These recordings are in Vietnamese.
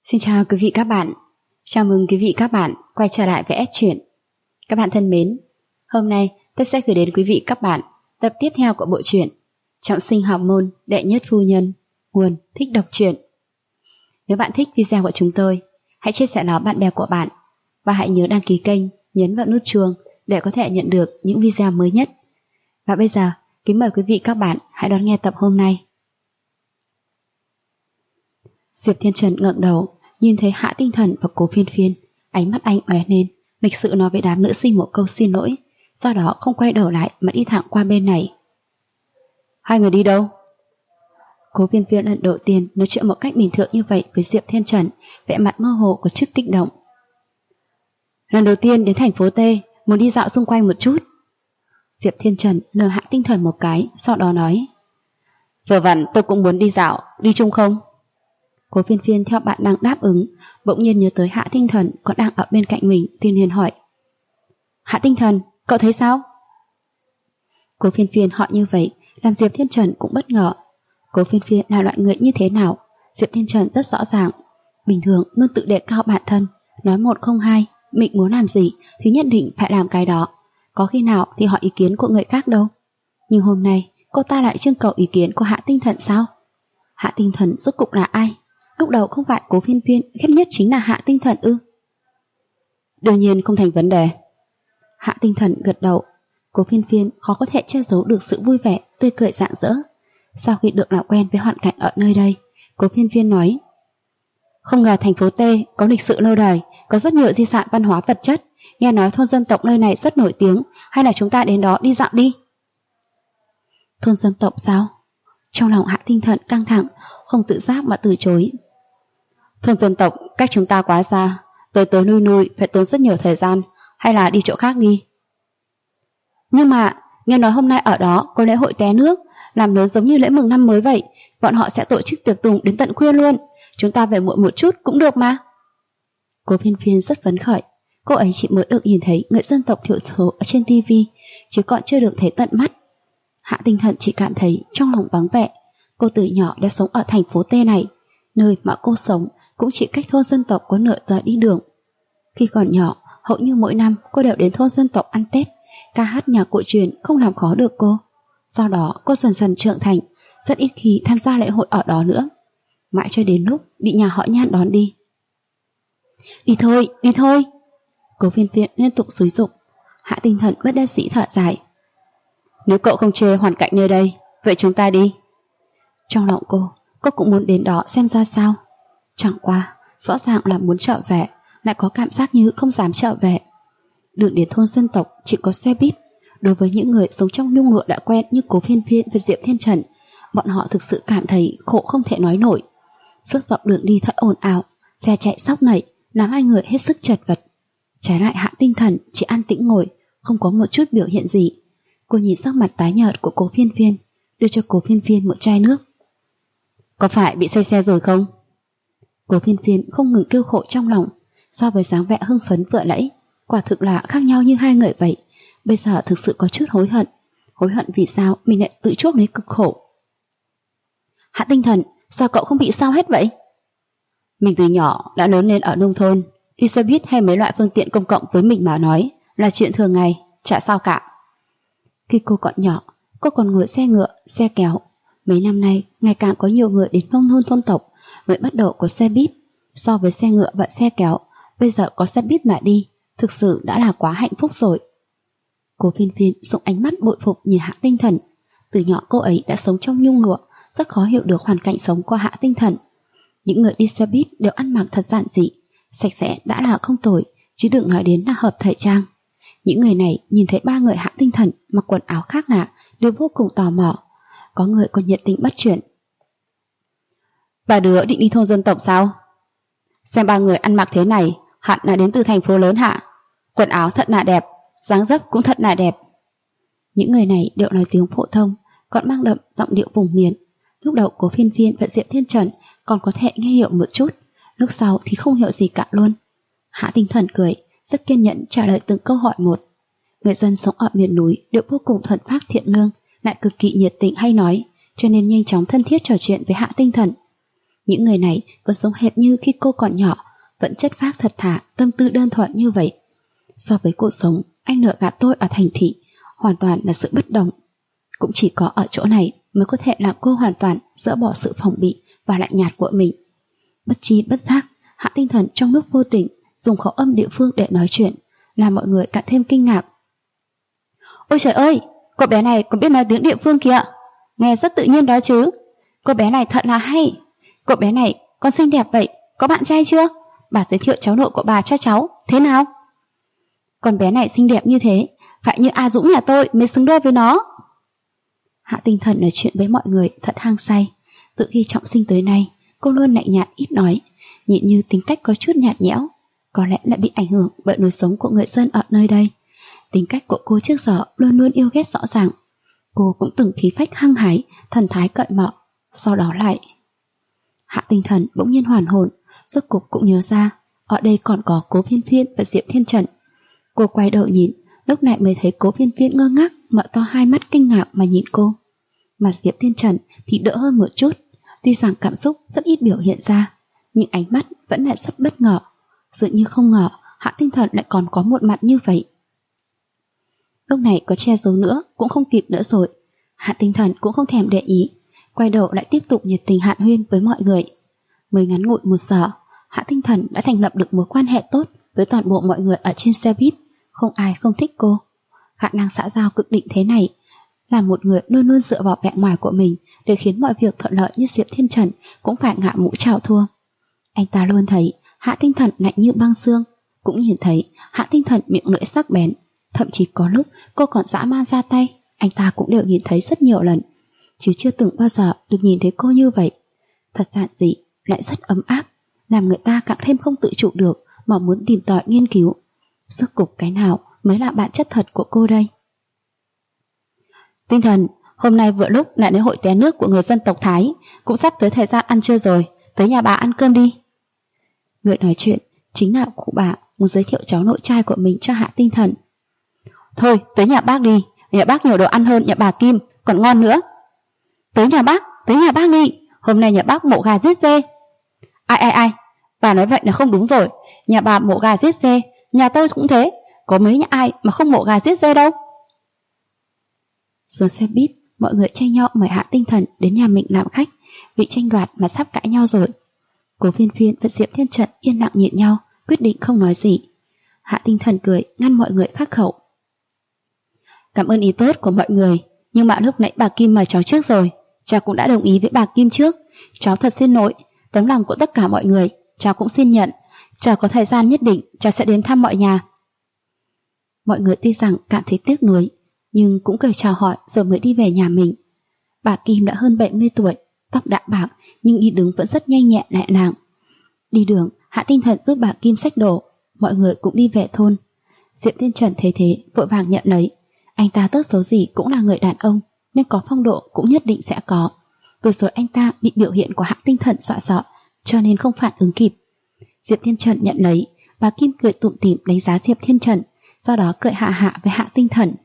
Xin chào quý vị các bạn. Chào mừng quý vị các bạn quay trở lại với S Truyện. Các bạn thân mến, hôm nay tôi sẽ gửi đến quý vị các bạn tập tiếp theo của bộ truyện Trọng sinh học môn đệ nhất phu nhân, nguồn thích đọc truyện. Nếu bạn thích video của chúng tôi, hãy chia sẻ nó bạn bè của bạn và hãy nhớ đăng ký kênh, nhấn vào nút chuông để có thể nhận được những video mới nhất. Và bây giờ, kính mời quý vị các bạn hãy đón nghe tập hôm nay. Diệp Thiên Trần ngẩng đầu, nhìn thấy Hạ Tinh Thần và Cố Phiên Phiên, ánh mắt anh lóe lên, lịch sự nói với đám nữ sinh một câu xin lỗi, do đó không quay đầu lại mà đi thẳng qua bên này. Hai người đi đâu? Cố Phiên Phiên lần đầu tiên nói chuyện một cách bình thường như vậy với Diệp Thiên Trần, vẻ mặt mơ hồ có chút kích động. Lần đầu tiên đến thành phố T, muốn đi dạo xung quanh một chút. Diệp Thiên Trần lườm Hạ Tinh Thần một cái, sau đó nói: Vừa vặn tôi cũng muốn đi dạo, đi chung không? Cố Phiên Phiên theo bản năng đáp ứng, bỗng nhiên nhớ tới Hạ Tinh Thần còn đang ở bên cạnh mình, tiên liền hỏi: Hạ Tinh Thần, cậu thấy sao? Cố Phiên Phiên hỏi như vậy làm Diệp Thiên Trần cũng bất ngờ. Cố Phiên Phiên là loại người như thế nào, Diệp Thiên Trần rất rõ ràng. Bình thường luôn tự đề cao bản thân, nói một không hai, mình muốn làm gì thì nhất định phải làm cái đó, có khi nào thì hỏi ý kiến của người khác đâu. Nhưng hôm nay cô ta lại trưng cầu ý kiến của Hạ Tinh Thần sao? Hạ Tinh Thần rốt cục là ai? Lúc đầu không phải Cố Phiên Phiên ghét nhất chính là Hạ Tinh Thần ư? Đương nhiên không thành vấn đề. Hạ Tinh Thần gật đầu. Cố Phiên Phiên khó có thể che giấu được sự vui vẻ, tươi cười rạng rỡ. Sau khi được làm quen với hoàn cảnh ở nơi đây, Cố Phiên Phiên nói: Không ngờ thành phố T có lịch sử lâu đời, có rất nhiều di sản văn hóa vật chất. Nghe nói thôn dân tộc nơi này rất nổi tiếng, hay là chúng ta đến đó đi dạo đi? Thôn dân tộc sao? Trong lòng Hạ Tinh Thần căng thẳng, không tự giác mà từ chối. Thôn dân tộc cách chúng ta quá xa, tới tối lui lui phải tốn rất nhiều thời gian, hay là đi chỗ khác đi? Nhưng mà nghe nói hôm nay ở đó có lễ hội té nước, làm lớn giống như lễ mừng năm mới vậy, bọn họ sẽ tổ chức tiệc tùng đến tận khuya luôn, chúng ta về muộn một chút cũng được mà. Cố Phiên Phiên rất phấn khởi, cô ấy chỉ mới được nhìn thấy người dân tộc thiểu số ở trên TV, chứ còn chưa được thấy tận mắt. Hạ Tinh Thần chỉ cảm thấy trong lòng vắng vẻ. Cô từ nhỏ đã sống ở thành phố T này, nơi mà cô sống cũng chỉ cách thôn dân tộc có nửa giờ đi đường. Khi còn nhỏ, hầu như mỗi năm cô đều đến thôn dân tộc ăn Tết, ca hát nhạc cổ truyền không làm khó được cô. Sau đó cô dần dần trưởng thành, rất ít khi tham gia lễ hội ở đó nữa. Mãi cho đến lúc bị nhà họ Nhan đón đi. Đi thôi, đi thôi. Cố Phiên Phiên liên tục xúi giục. Hạ Tinh Thần bất đắc dĩ thở dài. Nếu cậu không chê hoàn cảnh nơi đây, vậy chúng ta đi. Trong lòng cô cũng muốn đến đó xem ra sao. Chẳng qua, rõ ràng là muốn trở về, lại có cảm giác như không dám trở về. Đường đến thôn dân tộc chỉ có xe buýt. Đối với những người sống trong nhung lụa đã quen như Cố Phiên Phiên và Diệp Thiên Trần, bọn họ thực sự cảm thấy khổ không thể nói nổi. Suốt dọc đường đi thật ồn ào, xe chạy sóc nảy, làm hai người hết sức chật vật. Trái lại Hạ Tinh Thần chỉ an tĩnh ngồi, không có một chút biểu hiện gì. Cô nhìn sắc mặt tái nhợt của Cố Phiên Phiên, đưa cho Cố Phiên Phiên một chai nước. Có phải bị say xe rồi không? Cố Phiên Phiên không ngừng kêu khổ trong lòng. So với dáng vẻ hưng phấn vừa nãy, quả thực là khác nhau như hai người vậy. Bây giờ thực sự có chút hối hận. Hối hận vì sao mình lại tự chuốc lấy cực khổ. Hạ Tinh Thần, sao cậu không bị sao hết vậy? Mình từ nhỏ đã lớn lên ở nông thôn, đi xe buýt hay mấy loại phương tiện công cộng với mình mà nói là chuyện thường ngày, chả sao cả. Khi cô còn nhỏ, cô còn ngồi xe ngựa, xe kéo. Mấy năm nay, ngày càng có nhiều người đến nông thôn thôn tộc mới bắt đầu có xe buýt. So với xe ngựa và xe kéo, bây giờ có xe buýt mà đi, thực sự đã là quá hạnh phúc rồi. Cố Phiên Phiên dùng ánh mắt bội phục nhìn Hạ Tinh Thần. Từ nhỏ cô ấy đã sống trong nhung lụa, rất khó hiểu được hoàn cảnh sống của Hạ Tinh Thần. Những người đi xe buýt đều ăn mặc thật giản dị, sạch sẽ đã là không tồi, chứ đừng nói đến là hợp thời trang. Những người này nhìn thấy ba người Hạ Tinh Thần mặc quần áo khác lạ đều vô cùng tò mò. Có người còn nhiệt tình bắt chuyện. Bà đứa định đi thôn dân tộc sao? Xem ba người ăn mặc thế này, hẳn là đến từ thành phố lớn hả? Quần áo thật là đẹp, dáng dấp cũng thật là đẹp. Những người này đều nói tiếng phổ thông, còn mang đậm giọng điệu vùng miền. Lúc đầu Cố Phiên Phiên và Diệp Thiên Trần còn có thể nghe hiểu một chút, lúc sau thì không hiểu gì cả luôn. Hạ Tinh Thần cười, rất kiên nhẫn trả lời từng câu hỏi một. Người dân sống ở miền núi đều vô cùng thuần phác thiện lương, lại cực kỳ nhiệt tình hay nói, cho nên nhanh chóng thân thiết trò chuyện với Hạ Tinh Thần. Những người này vẫn sống hệt như khi cô còn nhỏ, vẫn chất phác thật thà, tâm tư đơn thuần như vậy. So với cuộc sống anh nợ gạt tôi ở thành thị, hoàn toàn là sự bất đồng. Cũng chỉ có ở chỗ này mới có thể làm cô hoàn toàn dỡ bỏ sự phòng bị và lạnh nhạt của mình. Bất chi bất giác, Hạ Tinh Thần trong lúc vô tình dùng khẩu âm địa phương để nói chuyện, làm mọi người càng thêm kinh ngạc. Ôi trời ơi, cô bé này còn biết nói tiếng địa phương kìa, nghe rất tự nhiên đó chứ. Cô bé này thật là hay. Cô bé này còn xinh đẹp vậy, có bạn trai chưa? Bà giới thiệu cháu nội của bà cho cháu, thế nào? Con bé này xinh đẹp như thế, phải như A Dũng nhà tôi mới xứng đôi với nó. Hạ Tinh Thần nói chuyện với mọi người thật hăng say. Từ khi trọng sinh tới nay, cô luôn lạnh nhạt ít nói, nhìn như tính cách có chút nhạt nhẽo. Có lẽ lại bị ảnh hưởng bởi lối sống của người dân ở nơi đây. Tính cách của cô trước giờ luôn luôn yêu ghét rõ ràng. Cô cũng từng khí phách hăng hái, thần thái cởi mở. Sau đó lại Hạ Tinh Thần bỗng nhiên hoàn hồn, rốt cục cũng nhớ ra ở đây còn có Cố Phiên Phiên và Diệp Thiên Trần. Cô quay đầu nhìn, lúc này mới thấy Cố Phiên Phiên ngơ ngác mở to hai mắt kinh ngạc mà nhìn cô. Mà Diệp Thiên Trần thì đỡ hơn một chút, tuy rằng cảm xúc rất ít biểu hiện ra, nhưng ánh mắt vẫn là rất bất ngờ. Dường như không ngờ Hạ Tinh Thần lại còn có một mặt như vậy. Lúc này có che giấu nữa cũng không kịp nữa rồi. Hạ Tinh Thần cũng không thèm để ý, quay đầu lại tiếp tục nhiệt tình hàn huyên với mọi người. Mới ngắn ngủi 1 giờ, Hạ Tinh Thần đã thành lập được mối quan hệ tốt với toàn bộ mọi người ở trên xe buýt. Không ai không thích cô. Khả năng xã giao cực định thế này, là một người luôn luôn dựa vào vẻ ngoài của mình để khiến mọi việc thuận lợi như Diệp Thiên Trần cũng phải ngã mũ chào thua. Anh ta luôn thấy Hạ Tinh Thần lạnh như băng xương, cũng nhìn thấy Hạ Tinh Thần miệng lưỡi sắc bén. Thậm chí có lúc cô còn dã man ra tay, anh ta cũng đều nhìn thấy rất nhiều lần, chứ chưa từng bao giờ được nhìn thấy cô như vậy. Thật giản dị, lại rất ấm áp, làm người ta càng thêm không tự chủ được mà muốn tìm tòi nghiên cứu. Rốt cục cái nào mới là bản chất thật của cô đây? Tinh Thần, hôm nay vừa lúc là lễ hội té nước của người dân tộc Thái, cũng sắp tới thời gian ăn trưa rồi, tới nhà bà ăn cơm đi. Người nói chuyện chính là cụ bà muốn giới thiệu cháu nội trai của mình cho Hạ Tinh Thần. Thôi, tới nhà bác đi, nhà bác nhiều đồ ăn hơn nhà bà Kim, còn ngon nữa. Tới nhà bác đi, hôm nay nhà bác mổ gà giết dê. Ai, bà nói vậy là không đúng rồi, nhà bà mổ gà giết dê, nhà tôi cũng thế, có mấy nhà ai mà không mổ gà giết dê đâu. Xuống xe buýt, mọi người tranh nhau mời Hạ Tinh Thần đến nhà mình làm khách, bị tranh đoạt mà sắp cãi nhau rồi. Cố Phiên Phiên và Diệp Thiên Trần yên lặng nhìn nhau, quyết định không nói gì. Hạ Tinh Thần cười ngăn mọi người khắc khẩu. Cảm ơn ý tốt của mọi người, nhưng mà lúc nãy bà Kim mời cháu trước rồi, cháu cũng đã đồng ý với bà Kim trước. Cháu thật xin lỗi, tấm lòng của tất cả mọi người, cháu cũng xin nhận. Cháu có thời gian nhất định, cháu sẽ đến thăm mọi nhà. Mọi người tuy rằng cảm thấy tiếc nuối, nhưng cũng cười chào hỏi rồi mới đi về nhà mình. Bà Kim đã hơn 70 tuổi, tóc đã bạc nhưng đi đứng vẫn rất nhanh nhẹn nhẹ nhàng. Đi đường, Hạ Tinh Thần giúp bà Kim xách đồ, mọi người cũng đi về thôn. Diệp Thiên Trần thấy thế vội vàng nhận lấy. Anh ta tốt xấu gì cũng là người đàn ông, nên có phong độ cũng nhất định sẽ có. Vừa rồi anh ta bị biểu hiện của Hạ Tinh Thần dọa sợ, cho nên không phản ứng kịp. Diệp Thiên Trần nhận lấy, bà Kim cười tủm tỉm đánh giá Diệp Thiên Trần, sau đó cười hạ hạ với Hạ Tinh Thần.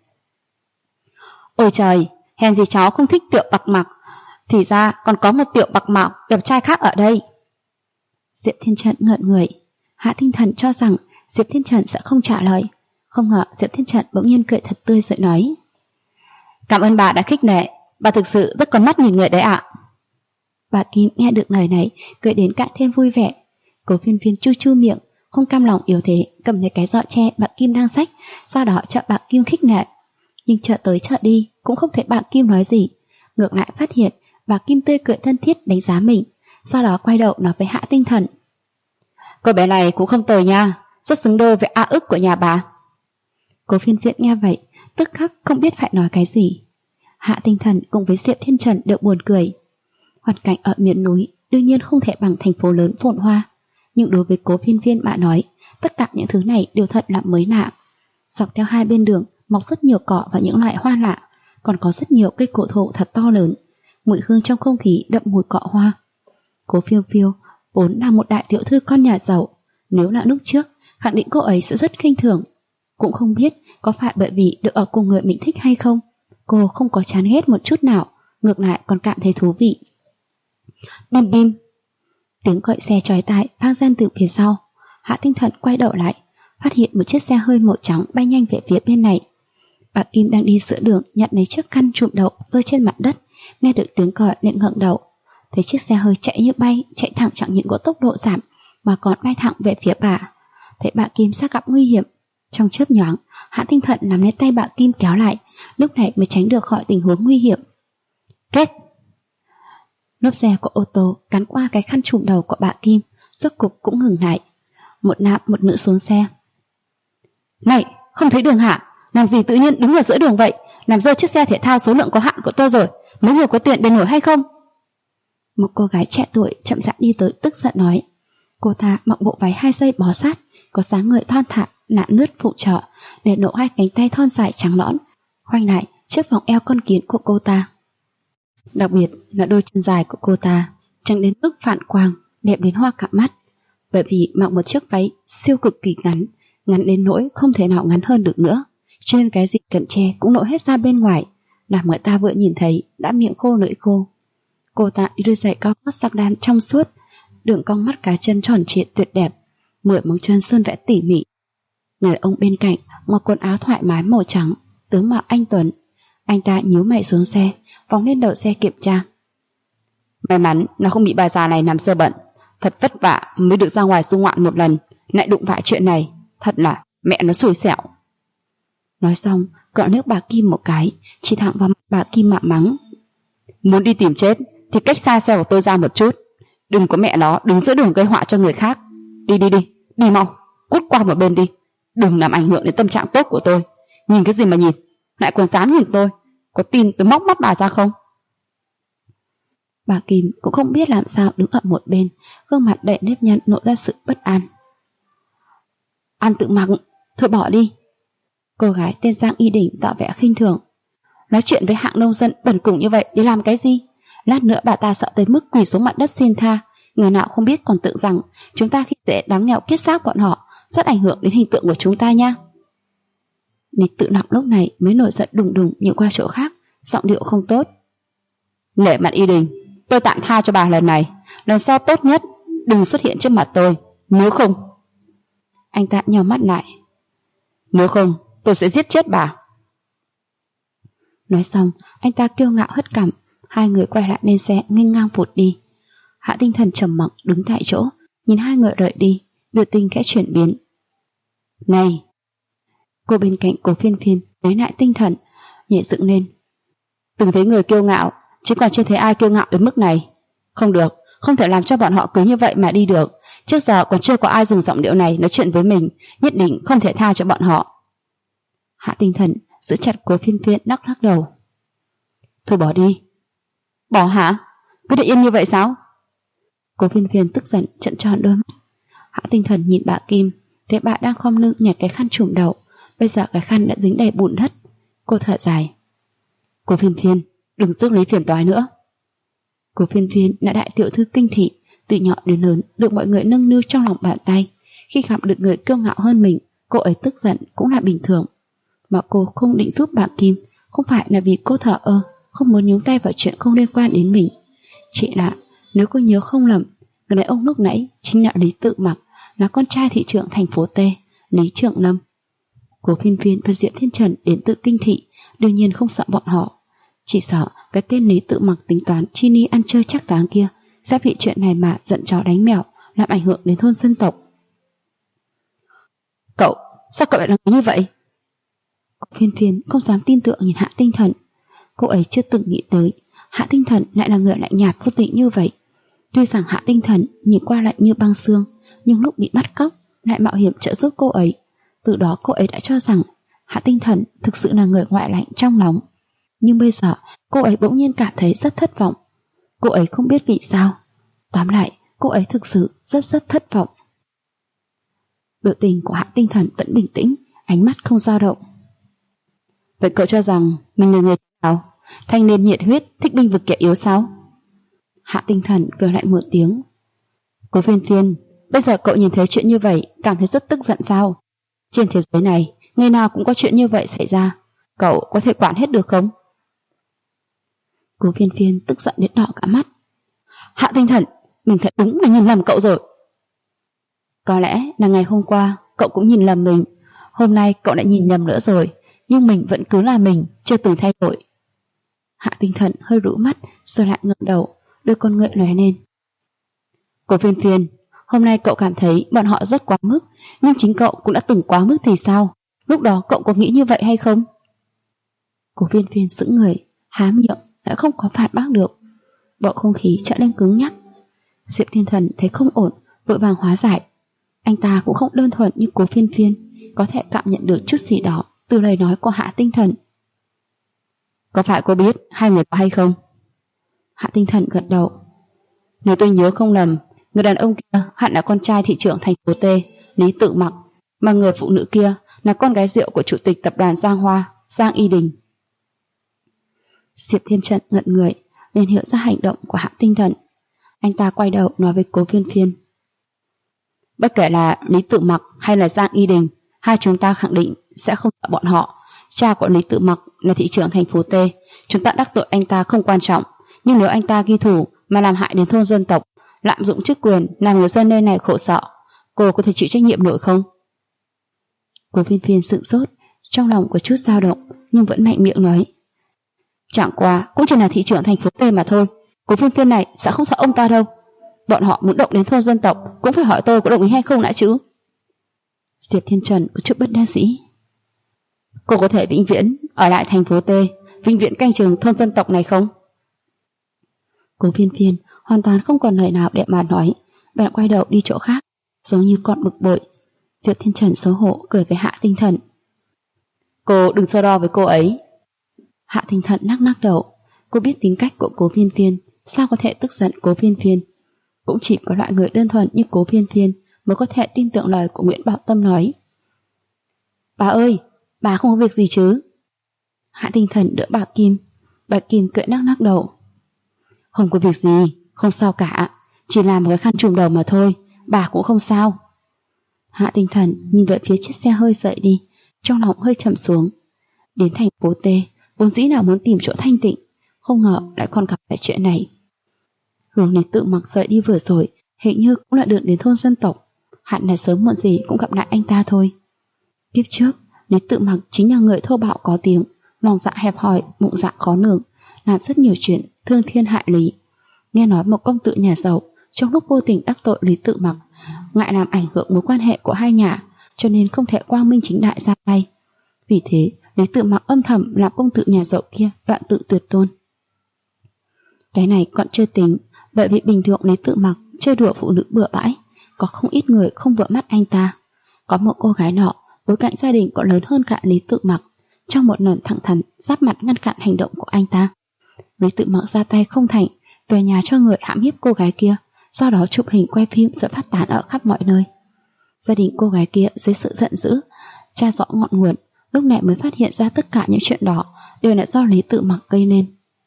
Ôi trời, hèn gì cháu không thích Tiểu Bạc Mặc, thì ra còn có một Tiểu Bạc Mặc đẹp trai khác ở đây. Diệp Thiên Trần ngợn người. Hạ Tinh Thần cho rằng Diệp Thiên Trần sẽ không trả lời, không ngờ Diệp Thiên Trần bỗng nhiên cười thật tươi rồi nói: Cảm ơn bà đã khích lệ, bà thực sự rất con mắt nhìn người đấy ạ. Bà Kim nghe được lời này cười đến càng thêm vui vẻ. Cố Phiên Phiên chu chu miệng, không cam lòng yếu thế cầm lấy cái giỏ tre bà Kim đang xách, sau đó trợ bà Kim khích lệ. Nhưng chợ tới chợ đi cũng không thấy bà Kim nói gì, ngược lại phát hiện bà Kim tươi cười thân thiết đánh giá mình, sau đó quay đầu nói với Hạ Tinh Thần: Cô bé này cũng không tồi nha, rất xứng đôi với A ức của nhà bà. Cố Phiên Phiên nghe vậy tức khắc không biết phải nói cái gì. Hạ Tinh Thần cùng với Diệp Thiên Trần đều buồn cười. Hoàn cảnh ở miền núi đương nhiên không thể bằng thành phố lớn phồn hoa, nhưng đối với Cố Phiên Phiên mà nói, tất cả những thứ này đều thật là mới lạ. Dọc theo hai bên đường mọc rất nhiều cỏ và những loại hoa lạ, còn có rất nhiều cây cổ thụ thật to lớn, mùi hương trong không khí đậm mùi cọ hoa. Cố Phiêu Phiêu vốn là một đại tiểu thư con nhà giàu, nếu là lúc trước khẳng định cô ấy sẽ rất khinh thường. Cũng không biết có phải bởi vì được ở cùng người mình thích hay không, cô không có chán ghét một chút nào, ngược lại còn cảm thấy thú vị. Bim bim. Tiếng còi xe chói tai vang lên từ phía sau. Hạ Tinh Thần quay đầu lại, phát hiện một chiếc xe hơi màu trắng bay nhanh về phía bên này. Bà Kim đang đi giữa đường nhặt lấy chiếc khăn trùm đầu rơi trên mặt đất, nghe được tiếng còi liền ngẩng đầu, thấy chiếc xe hơi chạy như bay, chạy thẳng chẳng những có tốc độ giảm mà còn bay thẳng về phía bà. Thấy bà Kim sắp gặp nguy hiểm, trong chớp nhoáng, Hạ Tinh Thần nắm lấy tay bà Kim kéo lại, lúc này mới tránh được khỏi tình huống nguy hiểm. Kết! Lốp xe của ô tô cắn qua cái khăn trùm đầu của bà Kim, rốt cục cũng ngừng lại. Một nam một nữ xuống xe. Này, không thấy đường hả? Làm gì tự nhiên đứng ở giữa đường vậy? Làm rơi chiếc xe thể thao số lượng có hạn của tôi rồi. Mấy người có tiền đền nổi hay không? Một cô gái trẻ tuổi chậm rãi đi tới tức giận nói. Cô ta mặc bộ váy 2 dây bó sát, có dáng người thon thả, nặn nướt phụ trợ, để lộ 2 cánh tay thon dài trắng nõn, khoanh lại trước vòng eo con kiến của cô ta. Đặc biệt là đôi chân dài của cô ta, trắng đến mức phản quang, đẹp đến hoa cả mắt. Bởi vì mặc một chiếc váy siêu cực kỳ ngắn, ngắn đến nỗi không thể nào ngắn hơn được nữa, cho nên cái gì cần che cũng lộ hết ra bên ngoài, làm người ta vừa nhìn thấy đã miệng khô lưỡi khô. Cô ta đi đôi giày cao gót sắc đan trong suốt, đường cong mắt cá chân tròn trịa tuyệt đẹp, 10 móng chân sơn vẽ tỉ mỉ. Người ông bên cạnh mặc quần áo thoải mái màu trắng, tướng mạo anh tuấn. Anh ta nhíu mày xuống xe, vòng lên đầu xe kiểm tra. May mắn nó không bị bà già này làm sơ bẩn, thật vất vả mới được ra ngoài du ngoạn một lần, lại đụng phải chuyện này, thật là mẹ nó xui xẻo. Nói xong, gõ nước bà Kim một cái, chỉ thẳng vào mặt bà Kim mà mắng. Muốn đi tìm chết thì cách xa xe của tôi ra một chút, đừng có mẹ nó đứng giữa đường gây họa cho người khác. Đi đi mau, cút qua một bên đi, đừng làm ảnh hưởng đến tâm trạng tốt của tôi. Nhìn cái gì mà nhìn, lại còn dám nhìn tôi, có tin tôi móc mắt bà ra không? Bà Kim cũng không biết làm sao đứng ở một bên, gương mặt đầy nếp nhăn lộ ra sự bất an. Ăn tự mặc, thôi bỏ đi. Cô gái tên Giang Y Đình tỏ vẻ khinh thường. Nói chuyện với hạng nông dân bẩn cùng như vậy để làm cái gì? Lát nữa bà ta sợ tới mức quỳ xuống mặt đất xin tha. Người nào không biết còn tưởng rằng chúng ta khi dễ đám nghèo kiết xác bọn họ, rất ảnh hưởng đến hình tượng của chúng ta nha. Nịch Tự Nọng lúc này mới nổi giận đùng đùng nhìn qua chỗ khác, giọng điệu không tốt. Nể mặt Y Đình, tôi tạm tha cho bà lần này, lần sau tốt nhất đừng xuất hiện trước mặt tôi, nếu không. Anh ta nhào mắt lại. Nếu không, tôi sẽ giết chết bà. Nói xong, anh ta kiêu ngạo hất cằm, hai người quay lại lên xe nghênh ngang vụt đi. Hạ Tinh Thần trầm mặc đứng tại chỗ, nhìn hai người đợi đi, biểu tình khẽ chuyển biến. Này! Cô bên cạnh Cố Phiên Phiên lấy lại tinh thần, nhẹ dựng lên. Từng thấy người kiêu ngạo, chứ còn chưa thấy ai kiêu ngạo đến mức này. Không được, không thể làm cho bọn họ cứ như vậy mà đi được. Trước giờ còn chưa có ai dùng giọng điệu này nói chuyện với mình, nhất định không thể tha cho bọn họ. Hạ Tinh Thần giữ chặt Cố Phiên Phiên lắc lắc đầu. Thôi bỏ đi. Bỏ hả? Cứ để yên như vậy sao? Cố Phiên Phiên tức giận trợn tròn đôi mắt. Hạ Tinh Thần nhìn bà Kim, thấy bà đang khom lưng nhặt cái khăn trùm đầu, bây giờ cái khăn đã dính đầy bùn đất. Cô thở dài. Cố Phiên Phiên, đừng rước lấy phiền toái nữa. Cố Phiên Phiên là đại tiểu thư kinh thị, từ nhỏ đến lớn được mọi người nâng niu trong lòng bàn tay. Khi gặp được người kiêu ngạo hơn mình, cô ấy tức giận cũng là bình thường. Mà cô không định giúp bà Kim, không phải là vì cô thờ ơ, không muốn nhúng tay vào chuyện không liên quan đến mình. Chỉ là nếu cô nhớ không lầm, người đàn ông lúc nãy chính là Lý Tự Mặc, là con trai thị trưởng thành phố T, Lý Trượng Lâm. Cố Phiên Phiên và Diệp Thiên Trần đến từ kinh thị, đương nhiên không sợ bọn họ, chỉ sợ cái tên Lý Tự Mặc tính toán chi ni ăn chơi chắc táng kia sẽ bị chuyện này mà giận chó đánh mèo, làm ảnh hưởng đến thôn dân tộc. Cậu, sao cậu lại làm như vậy? Cố Phiên Phiên không dám tin tưởng nhìn Hạ Tinh Thần. Cô ấy chưa từng nghĩ tới Hạ Tinh Thần lại là người lạnh nhạt vô tình như vậy. Tuy rằng Hạ Tinh Thần nhìn qua lạnh như băng xương, nhưng lúc bị bắt cóc lại mạo hiểm trợ giúp cô ấy. Từ đó cô ấy đã cho rằng Hạ Tinh Thần thực sự là người ngoại lạnh trong lòng. Nhưng bây giờ cô ấy bỗng nhiên cảm thấy rất thất vọng. Cô ấy không biết vì sao. Tóm lại, cô ấy thực sự rất thất vọng. Biểu tình của Hạ Tinh Thần vẫn bình tĩnh, ánh mắt không dao động. Vậy cậu cho rằng mình là người nào? Thanh niên nhiệt huyết, thích binh vực kẻ yếu sao? Hạ Tinh Thần cười lại một tiếng. Cố Phiên Phiên, bây giờ cậu nhìn thấy chuyện như vậy cảm thấy rất tức giận sao? Trên thế giới này, ngày nào cũng có chuyện như vậy xảy ra, cậu có thể quản hết được không? Cố Phiên Phiên tức giận đến đỏ cả mắt. Hạ Tinh Thần, mình thật đúng là nhìn lầm cậu rồi. Có lẽ là ngày hôm qua cậu cũng nhìn lầm mình, hôm nay cậu lại nhìn nhầm nữa rồi, nhưng mình vẫn cứ là mình, chưa từng thay đổi. Hạ Tinh Thần hơi rũ mắt rồi lại ngẩng đầu, đôi con ngươi lóe lên. Cố Phiên Phiên, hôm nay cậu cảm thấy bọn họ rất quá mức, nhưng chính cậu cũng đã từng quá mức thì sao? Lúc đó cậu có nghĩ như vậy hay không? Cố Phiên Phiên sững người, há miệng lại không có phản bác được. Bầu không khí trở nên cứng nhắc. Diệp Thiên Thần thấy không ổn, vội vàng hóa giải. Anh ta cũng không đơn thuần như Cố Phiên Phiên, có thể cảm nhận được chút gì đó từ lời nói của Hạ Tinh Thần. Có phải cô biết hai người đó hay không? Hạ Tinh Thần gật đầu. Nếu tôi nhớ không lầm, người đàn ông kia hẳn là con trai thị trưởng thành phố T, Lý Tự Mặc, mà người phụ nữ kia là con gái rượu của chủ tịch tập đoàn Giang Hoa, Giang Y Đình. Diệp Thiên Trận ngẩn người, liền hiểu ra hành động của Hạ Tinh Thần. Anh ta quay đầu nói với Cố Phiên Phiên. Bất kể là Lý Tự Mặc hay là Giang Y Đình, hai chúng ta khẳng định sẽ không sợ bọn họ. Cha của Lý Tự Mặc là thị trưởng thành phố T, chúng ta đắc tội anh ta không quan trọng, nhưng nếu anh ta ghi thủ mà làm hại đến thôn dân tộc, lạm dụng chức quyền làm người dân nơi này khổ sợ, cô có thể chịu trách nhiệm nổi không? Cố Phiên Phiên sững sốt, trong lòng có chút dao động, nhưng vẫn mạnh miệng nói. Chẳng qua cũng chỉ là thị trưởng thành phố T mà thôi, Cố Phiên Phiên này sẽ không sợ ông ta đâu. Bọn họ muốn động đến thôn dân tộc cũng phải hỏi tôi có đồng ý hay không đã chứ. Diệp Thiên Trần có chút bất đắc dĩ. Cô có thể vĩnh viễn ở lại thành phố T, vĩnh viễn canh chừng thôn dân tộc này không? Cố Phiên Phiên hoàn toàn không còn lời nào để mà nói, bèn quay đầu đi chỗ khác, giống như con bực bội. Diệp Thiên Trần xấu hổ cười với Hạ Tinh Thần. Cô đừng so đo với cô ấy. Hạ Tinh Thần lắc đầu. Cô biết tính cách của Cố Phiên Phiên, sao có thể tức giận Cố Phiên Phiên. Cũng chỉ có loại người đơn thuần như Cố Phiên Phiên mới có thể tin tưởng lời của Nguyễn Bảo Tâm nói. Bà ơi, bà không có việc gì chứ? Hạ Tinh Thần đỡ bà Kim. Bà Kim cười lắc đầu. Không có việc gì, không sao cả, chỉ là một cái khăn trùm đầu mà thôi, bà cũng không sao. Hạ Tinh Thần nhìn về phía chiếc xe hơi dậy đi, trong lòng hơi trầm xuống. Đến thành phố T, vốn dĩ là muốn tìm chỗ thanh tịnh, không ngờ lại còn gặp phải chuyện này. Hướng Lý Tự Mặc dậy đi vừa rồi, hình như cũng là đường đến thôn dân tộc, hẳn là sớm muộn gì cũng gặp lại anh ta thôi. Kiếp trước, Lý Tự Mặc chính là người thô bạo có tiếng, lòng dạ hẹp hòi, bụng dạ khó lường, làm rất nhiều chuyện thương thiên hại lý. Nghe nói một công tử nhà giàu trong lúc vô tình đắc tội Lý Tự Mặc, ngại làm ảnh hưởng mối quan hệ của hai nhà, cho nên không thể quang minh chính đại ra tay. Vì thế, Lý Tự Mặc âm thầm làm công tử nhà giàu kia đoạn tự tuyệt tôn. Cái này còn chưa tính, bởi vì bình thường Lý Tự Mặc chơi đùa phụ nữ bừa bãi, có không ít người không vừa mắt anh ta. Có một cô gái nọ, bối cảnh gia đình còn lớn hơn cả Lý Tự Mặc, trong một lần thẳng thắn giáp mặt ngăn cản hành động của anh ta. Lý Tự Mặc ra tay không thành, về nhà cho người hãm hiếp cô gái kia, sau đó chụp hình quay phim rồi phát tán ở khắp mọi nơi. Gia đình cô gái kia dưới sự giận dữ, tra rõ ngọn nguồn, lúc này mới phát hiện ra tất cả những chuyện đó đều là do Lý Tự Mặc gây nên.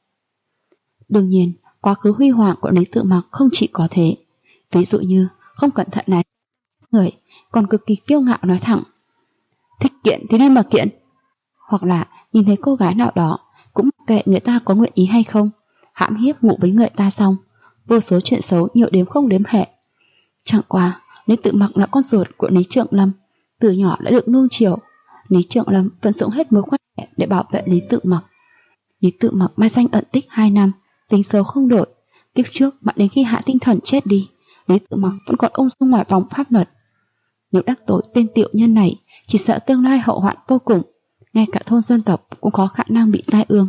Đương nhiên, quá khứ huy hoàng của Lý Tự Mặc không chỉ có thế. Ví dụ như không cẩn thận này người, còn cực kỳ kiêu ngạo nói thẳng, thích kiện thì đi mà kiện. Hoặc là nhìn thấy cô gái nào đó cũng mặc kệ người ta có nguyện ý hay không, hãm hiếp ngủ với người ta xong, vô số chuyện xấu nhiều đếm không đếm hệ. Chẳng qua, Lý Tự Mặc là con ruột của Lý Trượng Lâm, từ nhỏ đã được nuông chiều. Lý Trượng Lâm vẫn dùng hết mối quan hệ để bảo vệ Lý Tự Mặc. Lý Tự Mặc mai danh ẩn tích 2 năm, tính xấu không đổi. Kiếp trước mãi đến khi Hạ Tinh Thần chết đi, Lý Tự Mặc vẫn còn ung dung ngoài vòng pháp luật. Nếu đắc tội tên tiểu nhân này, chỉ sợ tương lai hậu hoạn vô cùng, ngay cả thôn dân tộc cũng có khả năng bị tai ương.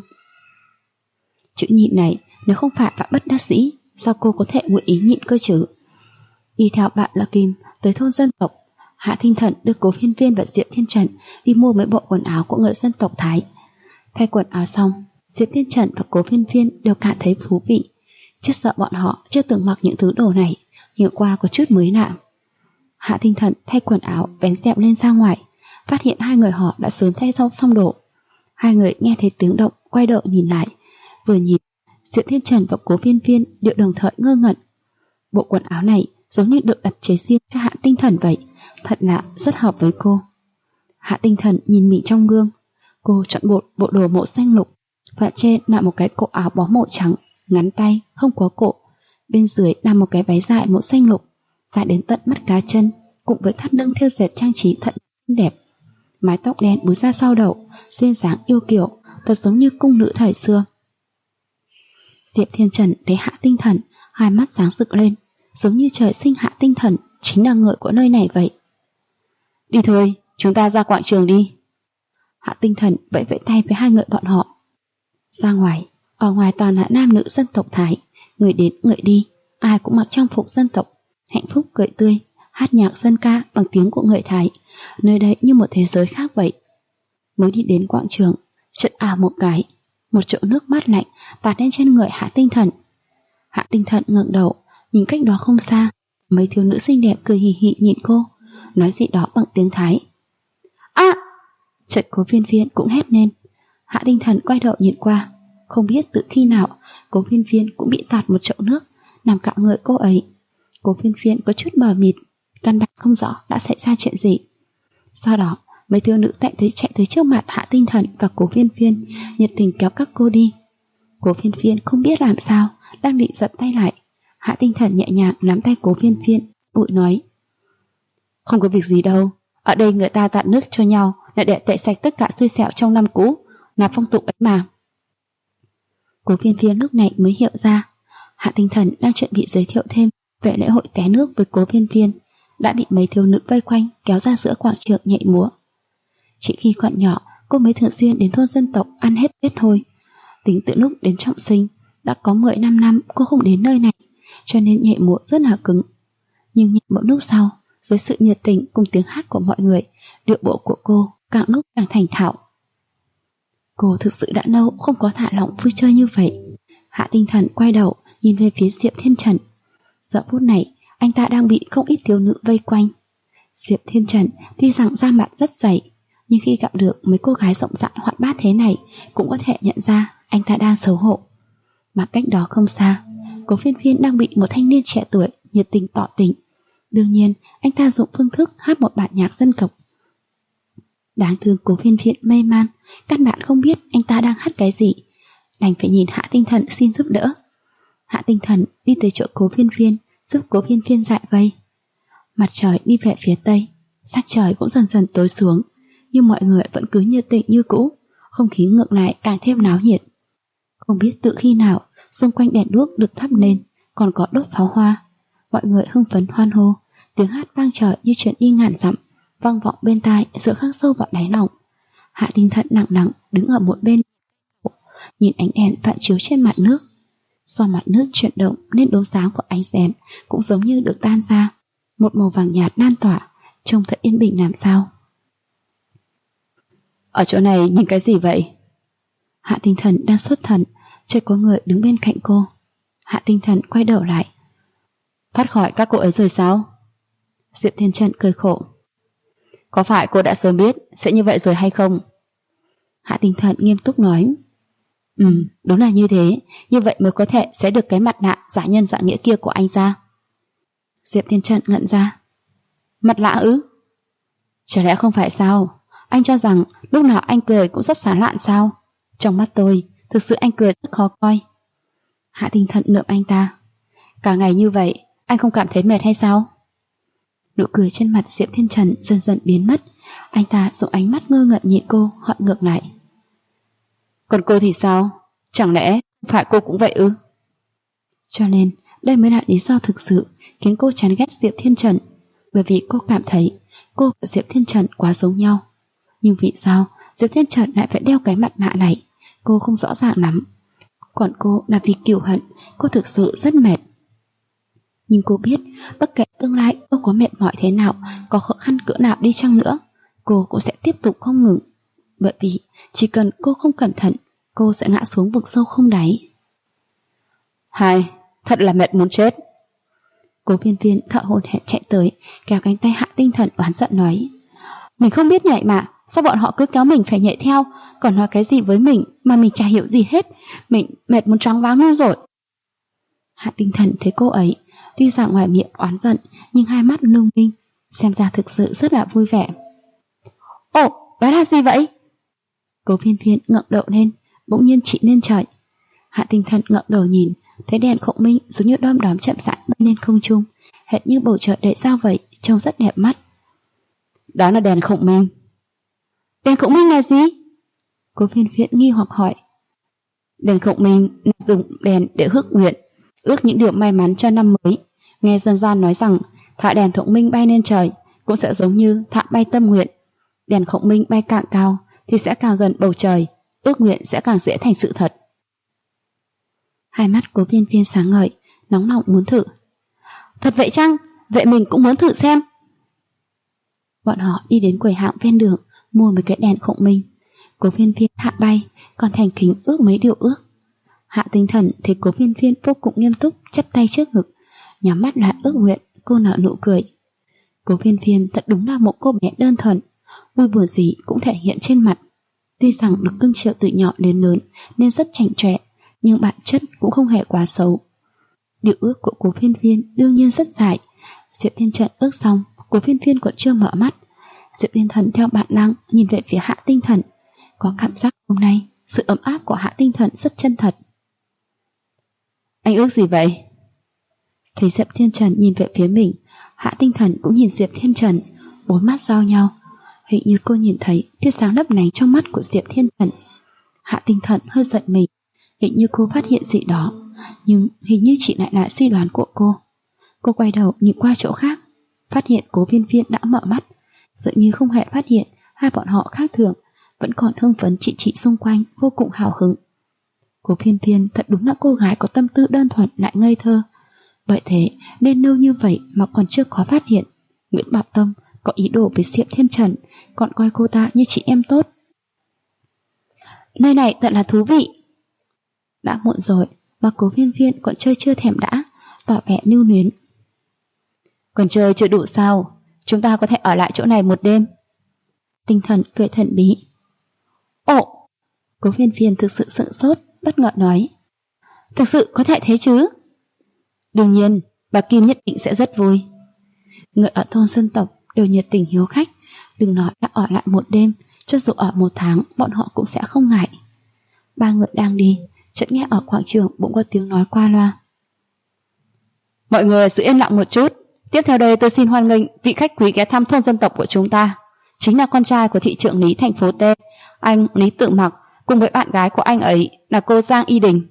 Chữ nhịn này, nếu không phải Phạm bất đắc dĩ, sao cô có thể nguyện ý nhịn cơ chứ? Đi theo bạn là Kim tới thôn dân tộc, Hạ Tinh Thần đưa Cố Phiên Phiên và Diệp Thiên Trần đi mua mấy bộ quần áo của người dân tộc Thái. Thay quần áo xong, Diệp Thiên Trần và Cố Phiên Phiên đều cảm thấy thú vị. Trước sợ bọn họ chưa từng mặc những thứ đồ này, nhưng qua có chút mới lạ. Hạ Tinh Thần thay quần áo vén rèm lên ra ngoài, phát hiện hai người họ đã sớm thay xong đồ. Hai người nghe thấy tiếng động, quay đầu nhìn lại. Vừa nhìn, Diệp Thiên Trần và Cố Phiên Phiên đều đồng thời ngơ ngẩn. Bộ quần áo này giống như được đặt chế riêng cho Hạ Tinh Thần vậy, thật là rất hợp với cô. Hạ Tinh Thần nhìn mình trong gương, cô chọn bộ đồ màu xanh lục, và trên là một cái cổ áo bó màu trắng, ngắn tay, không có cổ, Bên dưới là một cái váy dài màu xanh lục, dài đến tận mắt cá chân, cùng với thắt lưng thêu dệt trang trí thật xinh đẹp. Mái tóc đen búi ra sau đầu, duyên dáng yêu kiều, thật giống như cung nữ thời xưa. Diệp Thiên Trần thấy Hạ Tinh Thần, hai mắt sáng rực lên, giống như trời sinh Hạ Tinh Thần chính là người của nơi này vậy. Đi thôi, chúng ta ra quảng trường đi. Hạ Tinh Thần vẫy vẫy tay với hai người bọn họ. Ra ngoài, ở ngoài toàn là nam nữ dân tộc Thái, người đến người đi, ai cũng mặc trang phục dân tộc, hạnh phúc cười tươi, hát nhạc dân ca bằng tiếng của người Thái. Nơi đây như một thế giới khác vậy. Mới đi đến quảng trường, chợt một cái, một chỗ nước mát lạnh tạt lên trên người Hạ Tinh Thần. Hạ Tinh Thần ngẩng đầu, nhìn cách đó không xa, mấy thiếu nữ xinh đẹp cười hì hì nhìn cô, nói gì đó bằng tiếng Thái. Chợt Cố Viên Viên cũng hét lên. Hạ Tinh Thần quay đầu nhìn qua, không biết từ khi nào Cố Viên Viên cũng bị tạt một chậu nước nằm cạnh người cô ấy. Cố Viên Viên có chút mờ mịt, căn bản không rõ đã xảy ra chuyện gì. Sau đó mấy thiếu nữ chạy tới trước mặt Hạ Tinh Thần và Cố Viên Viên, nhiệt tình kéo các cô đi. Cố Viên Viên không biết làm sao, đang định giật tay lại. Hạ Tinh Thần nhẹ nhàng nắm tay Cố Viên Viên, bụi nói: Không có việc gì đâu, ở đây người ta tạt nước cho nhau là để tẩy sạch tất cả xui xẻo trong năm cũ, là phong tục ấy mà. Cố Viên Viên lúc này mới hiểu ra, Hạ Tinh Thần đang chuẩn bị giới thiệu thêm về lễ hội té nước với Cố Viên Viên, đã bị mấy thiếu nữ vây quanh kéo ra giữa quảng trường nhảy múa. Chỉ khi còn nhỏ, cô mới thường xuyên đến thôn dân tộc ăn hết Tết thôi. Tính từ lúc đến trọng sinh, đã có 15 năm cô không đến nơi này, cho nên nhảy múa rất là cứng. Nhưng một lúc sau, dưới sự nhiệt tình cùng tiếng hát của mọi người, điệu bộ của cô càng lúc càng thành thạo. Cô thực sự đã lâu không có thả lỏng vui chơi như vậy. Hạ Tinh Thần quay đầu nhìn về phía Diệp Thiên Trần. Giờ phút này, anh ta đang bị không ít thiếu nữ vây quanh. Diệp Thiên Trần tuy rằng da mặt rất dày, nhưng khi gặp được mấy cô gái rộng rãi hoạt bát thế này, cũng có thể nhận ra anh ta đang xấu hổ. Mà cách đó không xa, Cố Viên Viên đang bị một thanh niên trẻ tuổi nhiệt tình tỏ tình. Đương nhiên, anh ta dùng phương thức hát một bản nhạc dân tộc. Đáng thương Cố Viên Viên mê man, căn bản không biết anh ta đang hát cái gì, đành phải nhìn Hạ Tinh Thần xin giúp đỡ. Hạ Tinh Thần đi tới chỗ Cố Viên Viên, giúp Cố Viên Viên giải vây. Mặt trời đi về phía tây, sắc trời cũng dần dần tối xuống, nhưng mọi người vẫn cứ nhiệt tình như cũ, không khí ngược lại càng thêm náo nhiệt. Không biết từ khi nào, xung quanh đèn đuốc được thắp lên, còn có đốt pháo hoa. Mọi người hưng phấn hoan hô, tiếng hát vang trời như truyền đi ngàn dặm, vang vọng bên tai rồi khắc sâu vào đáy lòng. Hạ Tinh Thần nặng nặng đứng ở một bên, nhìn ánh đèn phản chiếu trên mặt nước. Do mặt nước chuyển động nên đốm sáng của ánh đèn cũng giống như được tan ra, một màu vàng nhạt lan tỏa, trông thật yên bình làm sao. Ở chỗ này nhìn cái gì vậy? Hạ Tinh Thần đang xuất thần, chợt có người đứng bên cạnh cô. Hạ Tinh Thần quay đầu lại. Thoát khỏi các cô ấy rồi sao? Diệp Thiên Trần cười khổ. Có phải cô đã sớm biết sẽ như vậy rồi hay không? Hạ Tinh Thần nghiêm túc nói. Đúng là như thế, như vậy mới có thể sẽ được cái mặt nạ giả nhân giả nghĩa kia của anh ra. Diệp Thiên Trần ngẩn ra. Mặt lạ ư? Chả lẽ không phải sao? Anh cho rằng lúc nào anh cười cũng rất sáng lạn sao? Trong mắt tôi, thực sự anh cười rất khó coi. Hạ Tinh Thần nượm anh ta. Cả ngày như vậy, anh không cảm thấy mệt hay sao? Nụ cười trên mặt Diệp Thiên Trần dần dần biến mất. Anh ta dùng ánh mắt ngơ ngẩn nhìn cô, hỏi ngược lại. Còn cô thì sao? Chẳng lẽ phải cô cũng vậy ư? Cho nên, đây mới là lý do thực sự khiến cô chán ghét Diệp Thiên Trần. Bởi vì cô cảm thấy cô và Diệp Thiên Trần quá giống nhau. Nhưng vì sao Diệp Thiên Trần lại phải đeo cái mặt nạ này, cô không rõ ràng lắm. Còn cô là vì kiêu hận, cô thực sự rất mệt. Nhưng cô biết, bất kể tương lai cô có mệt mỏi thế nào, có khó khăn cỡ nào đi chăng nữa, cô cũng sẽ tiếp tục không ngừng. Bởi vì chỉ cần cô không cẩn thận, cô sẽ ngã xuống vực sâu không đáy. Hai, thật là mệt muốn chết. Cố Viên Viên thở hổn hển chạy tới, kéo cánh tay Hạ Tinh Thần oán giận nói. Mình không biết nhảy mà, sao bọn họ cứ kéo mình phải nhảy theo, còn nói cái gì với mình mà mình chả hiểu gì hết, mình mệt muốn choáng váng luôn rồi. Hạ Tinh Thần thấy cô ấy, tuy rằng ngoài miệng oán giận, nhưng hai mắt lung linh, xem ra thực sự rất là vui vẻ. Ồ, đó là gì vậy? Cố Viên Viên ngẩng đầu lên, bỗng nhiên chỉ lên trời. Hạ Tinh Thần ngẩng đầu nhìn, thấy đèn khổng minh giống như đom đóm chậm rãi bay lên không trung, hệt như bầu trời đầy sao vậy, trông rất đẹp mắt. Đó là đèn khổng minh. Đèn khổng minh là gì? Cố Phiên Phiên nghi hoặc hỏi. Đèn khổng minh là dùng đèn để ước nguyện, ước những điều may mắn cho năm mới. Nghe dân gian nói rằng thả đèn khổng minh bay lên trời cũng sẽ giống như thả bay tâm nguyện. Đèn khổng minh bay càng cao thì sẽ càng gần bầu trời, ước nguyện sẽ càng dễ thành sự thật. Hai mắt Cố Phiên Phiên sáng ngời, nóng lòng muốn thử. Thật vậy chăng? Vậy mình cũng muốn thử xem. Bọn họ đi đến quầy hàng ven đường, mua mấy cái đèn khổng minh. Cố Phiên Phiên hạ bay, còn thành kính ước mấy điều ước. Hạ Tinh Thần thấy Cố Phiên Phiên vô cùng nghiêm túc, chắp tay trước ngực, nhắm mắt lại ước nguyện. Cô nở nụ cười. Cố Phiên Phiên thật đúng là một cô bé đơn thuần, vui buồn gì cũng thể hiện trên mặt. Tuy rằng được cưng chiều từ nhỏ đến lớn nên rất chảnh chọe, nhưng bản chất cũng không hề quá xấu. Điều ước của Cố Phiên Phiên đương nhiên rất dài. Diệp Thiên Trần ước xong, Cố Phiên Phiên còn chưa mở mắt. Diệp Thiên Thần theo bản năng nhìn về phía Hạ Tinh Thần, có cảm giác hôm nay sự ấm áp của Hạ Tinh Thần rất chân thật. Anh ước gì vậy? Thấy Diệp Thiên Trần nhìn về phía mình, Hạ Tinh Thần cũng nhìn Diệp Thiên Trần, bốn mắt giao nhau. Hình như cô nhìn thấy tia sáng lấp lánh trong mắt của Diệp Thiên Trần. Hạ Tinh Thần hơi giận mình, hình như cô phát hiện gì đó, nhưng hình như chị lại suy đoán của cô. Cô quay đầu nhìn qua chỗ khác, phát hiện Cố Phiên Phiên đã mở mắt, dường như không hề phát hiện hai bọn họ khác thường, vẫn còn hưng phấn chị xung quanh, vô cùng hào hứng. Cố Phiên Phiên thật đúng là cô gái có tâm tư đơn thuần lại ngây thơ. Bởi thế nên lâu như vậy mà còn chưa có phát hiện Nguyễn Bảo Tâm có ý đồ với Diệp Thiên Trần, còn coi cô ta như chị em tốt. Nơi này thật là thú vị. Đã muộn rồi mà Cố Phiên Phiên còn chơi chưa thèm đã, tỏ vẻ nưu nuyến. Còn chơi chưa đủ sao? Chúng ta có thể ở lại chỗ này một đêm. Tinh Thần cười thần bí. Ồ! Cố Phiên Phiên thực sự sửng sốt, bất ngờ nói. Thực sự có thể thế chứ? Đương nhiên, bà Kim nhất định sẽ rất vui. Người ở thôn dân tộc đều nhiệt tình hiếu khách, đừng nói đã ở lại một đêm, cho dù ở một tháng bọn họ cũng sẽ không ngại. Ba người đang đi, chợt nghe ở quảng trường bỗng có tiếng nói qua loa. Mọi người giữ yên lặng một chút. Tiếp theo đây tôi xin hoan nghênh vị khách quý ghé thăm thôn dân tộc của chúng ta. Chính là con trai của thị trưởng Lý thành phố T, anh Lý Tự Mặc, cùng với bạn gái của anh ấy là cô Giang Y Đình.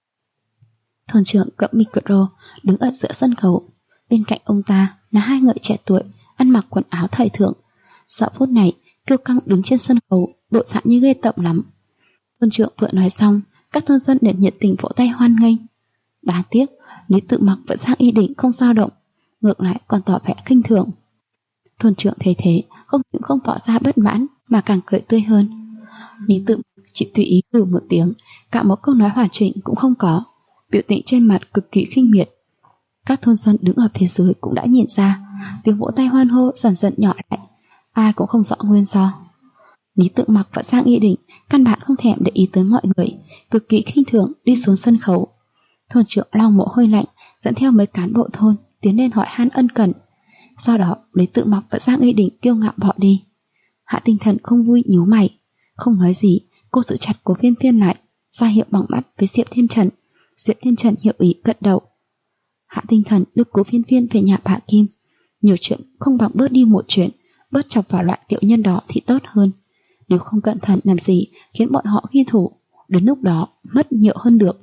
Thôn trưởng cầm micro đứng ở giữa sân khấu, bên cạnh ông ta là hai người trẻ tuổi ăn mặc quần áo thời thượng. Giờ phút này kiêu căng đứng trên sân khấu, bộ dạng như ghê tởm lắm. Thôn trưởng vừa nói xong, các thôn dân đều nhiệt tình vỗ tay hoan nghênh. Đáng tiếc Lý Tự Mặc và Giang Y Đình không dao động, ngược lại còn tỏ vẻ khinh thường. Thôn trưởng thấy thế không những không tỏ ra bất mãn mà càng cười tươi hơn. Lý Tự Mặc chỉ tùy ý hừ một tiếng, cả một câu nói hoàn chỉnh cũng không có, biểu tình trên mặt cực kỳ khinh miệt. Các thôn dân đứng ở phía dưới cũng đã nhìn ra, tiếng vỗ tay hoan hô dần dần nhỏ lại, ai cũng không rõ nguyên do. Lý Tự Mặc và Giang Y Đình căn bản không thèm để ý tới mọi người, cực kỳ khinh thường đi xuống sân khấu. Thôn trưởng lau mồ hôi lạnh dẫn theo mấy cán bộ thôn tiến lên hỏi han ân cần. Sau đó Lý Tự Mặc và Giang Y Đình kiêu ngạo bỏ đi. Hạ Tinh Thần không vui nhíu mày, không nói gì. Cô giữ chặt Cố Phiên Phiên lại, ra hiệu bằng mắt với Diệp Thiên Trần. Diệp Thiên Trần hiểu ý gật đầu. Hạ Tinh Thần đưa Cố Phiên Phiên về nhà bà Kim. Nhiều chuyện không bằng bớt đi một chuyện, bớt chọc vào loại tiểu nhân đó thì tốt hơn. Nếu không cẩn thận làm gì khiến bọn họ ghi thủ, đến lúc đó mất nhiều hơn được.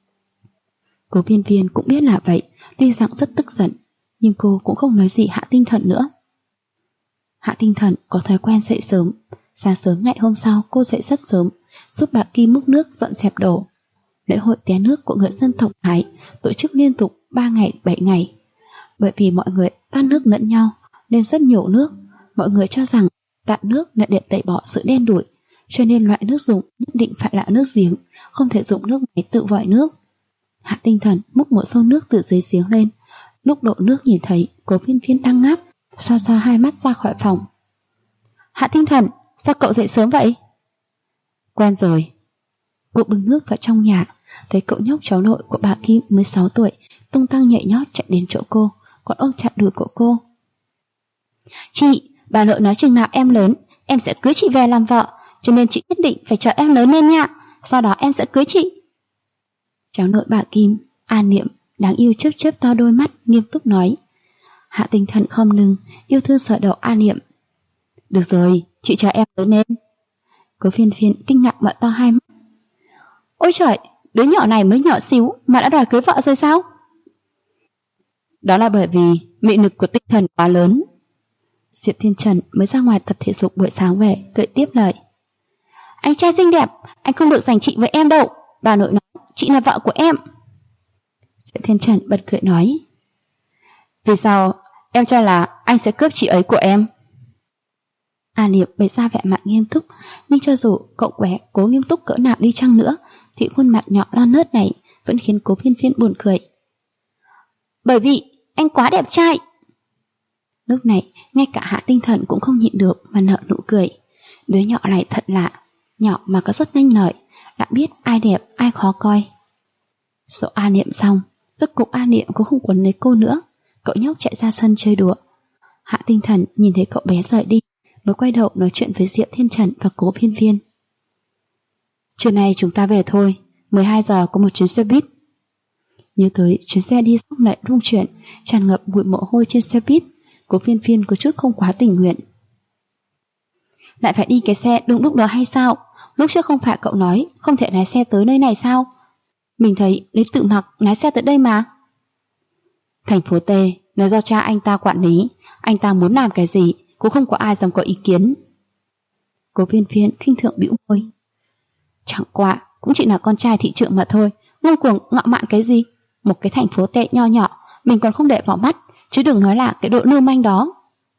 Cố Phiên Phiên cũng biết là vậy, tuy rằng rất tức giận, nhưng cô cũng không nói gì Hạ Tinh Thần nữa. Hạ Tinh Thần có thói quen dậy sớm. Sáng sớm ngày hôm sau cô dậy rất sớm, giúp bà Kim múc nước dọn dẹp đồ. Lễ hội té nước của người dân tộc Thái tổ chức liên tục 3 ngày 7 ngày. Bởi vì mọi người tát nước lẫn nhau nên rất nhiều nước. Mọi người cho rằng tạt nước là để tẩy bỏ sự đen đủi, cho nên loại nước dùng nhất định phải là nước giếng, không thể dùng nước máy tự vòi nước. Hạ Tinh Thần múc một xô nước từ dưới giếng lên. Lúc đổ nước nhìn thấy Cố Phiên Phiên đang ngáp, xoa xoa hai mắt ra khỏi phòng. Hạ Tinh Thần, sao cậu dậy sớm vậy? Quen rồi. Cô bưng nước vào trong nhà, thấy cậu nhóc cháu nội của bà Kim mới 6 tuổi tung tăng nhảy nhót chạy đến chỗ cô, còn ôm chặt đùi của cô. Chị, bà nội nói chừng nào em lớn, em sẽ cưới chị về làm vợ, cho nên chị nhất định phải chờ em lớn lên nha, sau đó em sẽ cưới chị. Cháu nội bà Kim A Niệm đáng yêu chớp chớp to đôi mắt, nghiêm túc nói. Hạ Tinh Thần không lưng, yêu thương sờ đầu A Niệm. Được rồi, chị chờ em lớn lên. Cố Phiên Phiên kinh ngạc mở to hai mắt. Ôi trời, đứa nhỏ này mới nhỏ xíu mà đã đòi cưới vợ rồi sao? Đó là bởi vì mị lực của Tinh Thần quá lớn. Diệp Thiên Trần mới ra ngoài tập thể dục buổi sáng về, cười tiếp lời. Anh trai xinh đẹp, anh không được giành chị với em đâu. Bà nội nói, chị là vợ của em. Diệp Thiên Trần bật cười nói. Vì sao em cho là anh sẽ cướp chị ấy của em? A Niệm bày ra vẻ mặt nghiêm túc, nhưng cho dù cậu bé cố nghiêm túc cỡ nào đi chăng nữa, thì khuôn mặt nhỏ non nớt này vẫn khiến Cố Phiên Phiên buồn cười. Bởi vì anh quá đẹp trai. Lúc này, ngay cả Hạ Tinh Thần cũng không nhịn được mà nở nụ cười. Đứa nhỏ này thật lạ, nhỏ mà có rất nhanh lợi, đã biết ai đẹp ai khó coi. Dỗ A Niệm xong, rốt cục A Niệm cũng không quấn lấy cô nữa. Cậu nhóc chạy ra sân chơi đùa. Hạ Tinh Thần nhìn thấy cậu bé rời đi, mới quay đầu nói chuyện với Diệp Thiên Trần và Cố Phiên Phiên. Trưa nay chúng ta về thôi, 12 giờ có một chuyến xe buýt. Nhớ tới chuyến xe đi xong lại rung chuyển, tràn ngập bụi mồ hôi trên xe buýt, Cố Phiên Phiên có chút không quá tình nguyện. Lại phải đi cái xe đúng lúc đó hay sao? Lúc trước không phải cậu nói không thể lái xe tới nơi này sao? Mình thấy Lý Tự Mặc lái xe tới đây mà. Thành phố T là do cha anh ta quản lý, anh ta muốn làm cái gì cũng không có ai dám có ý kiến. Cố Phiên Phiên khinh thường bĩu môi. Chẳng qua cũng chỉ là con trai thị trưởng mà thôi, ngông cuồng ngạo mạn cái gì? Một cái thành phố T nho nhỏ mình còn không để vào mắt, chứ đừng nói là cái độ lưu manh đó.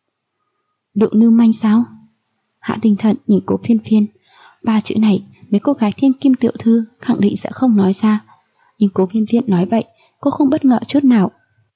Độ lưu manh sao? Hạ Tinh Thần nhìn Cố Phiên Phiên. Ba chữ này mấy cô gái thiên kim tiểu thư khẳng định sẽ không nói ra, nhưng Cố Phiên Phiên nói vậy, cô không bất ngờ chút nào.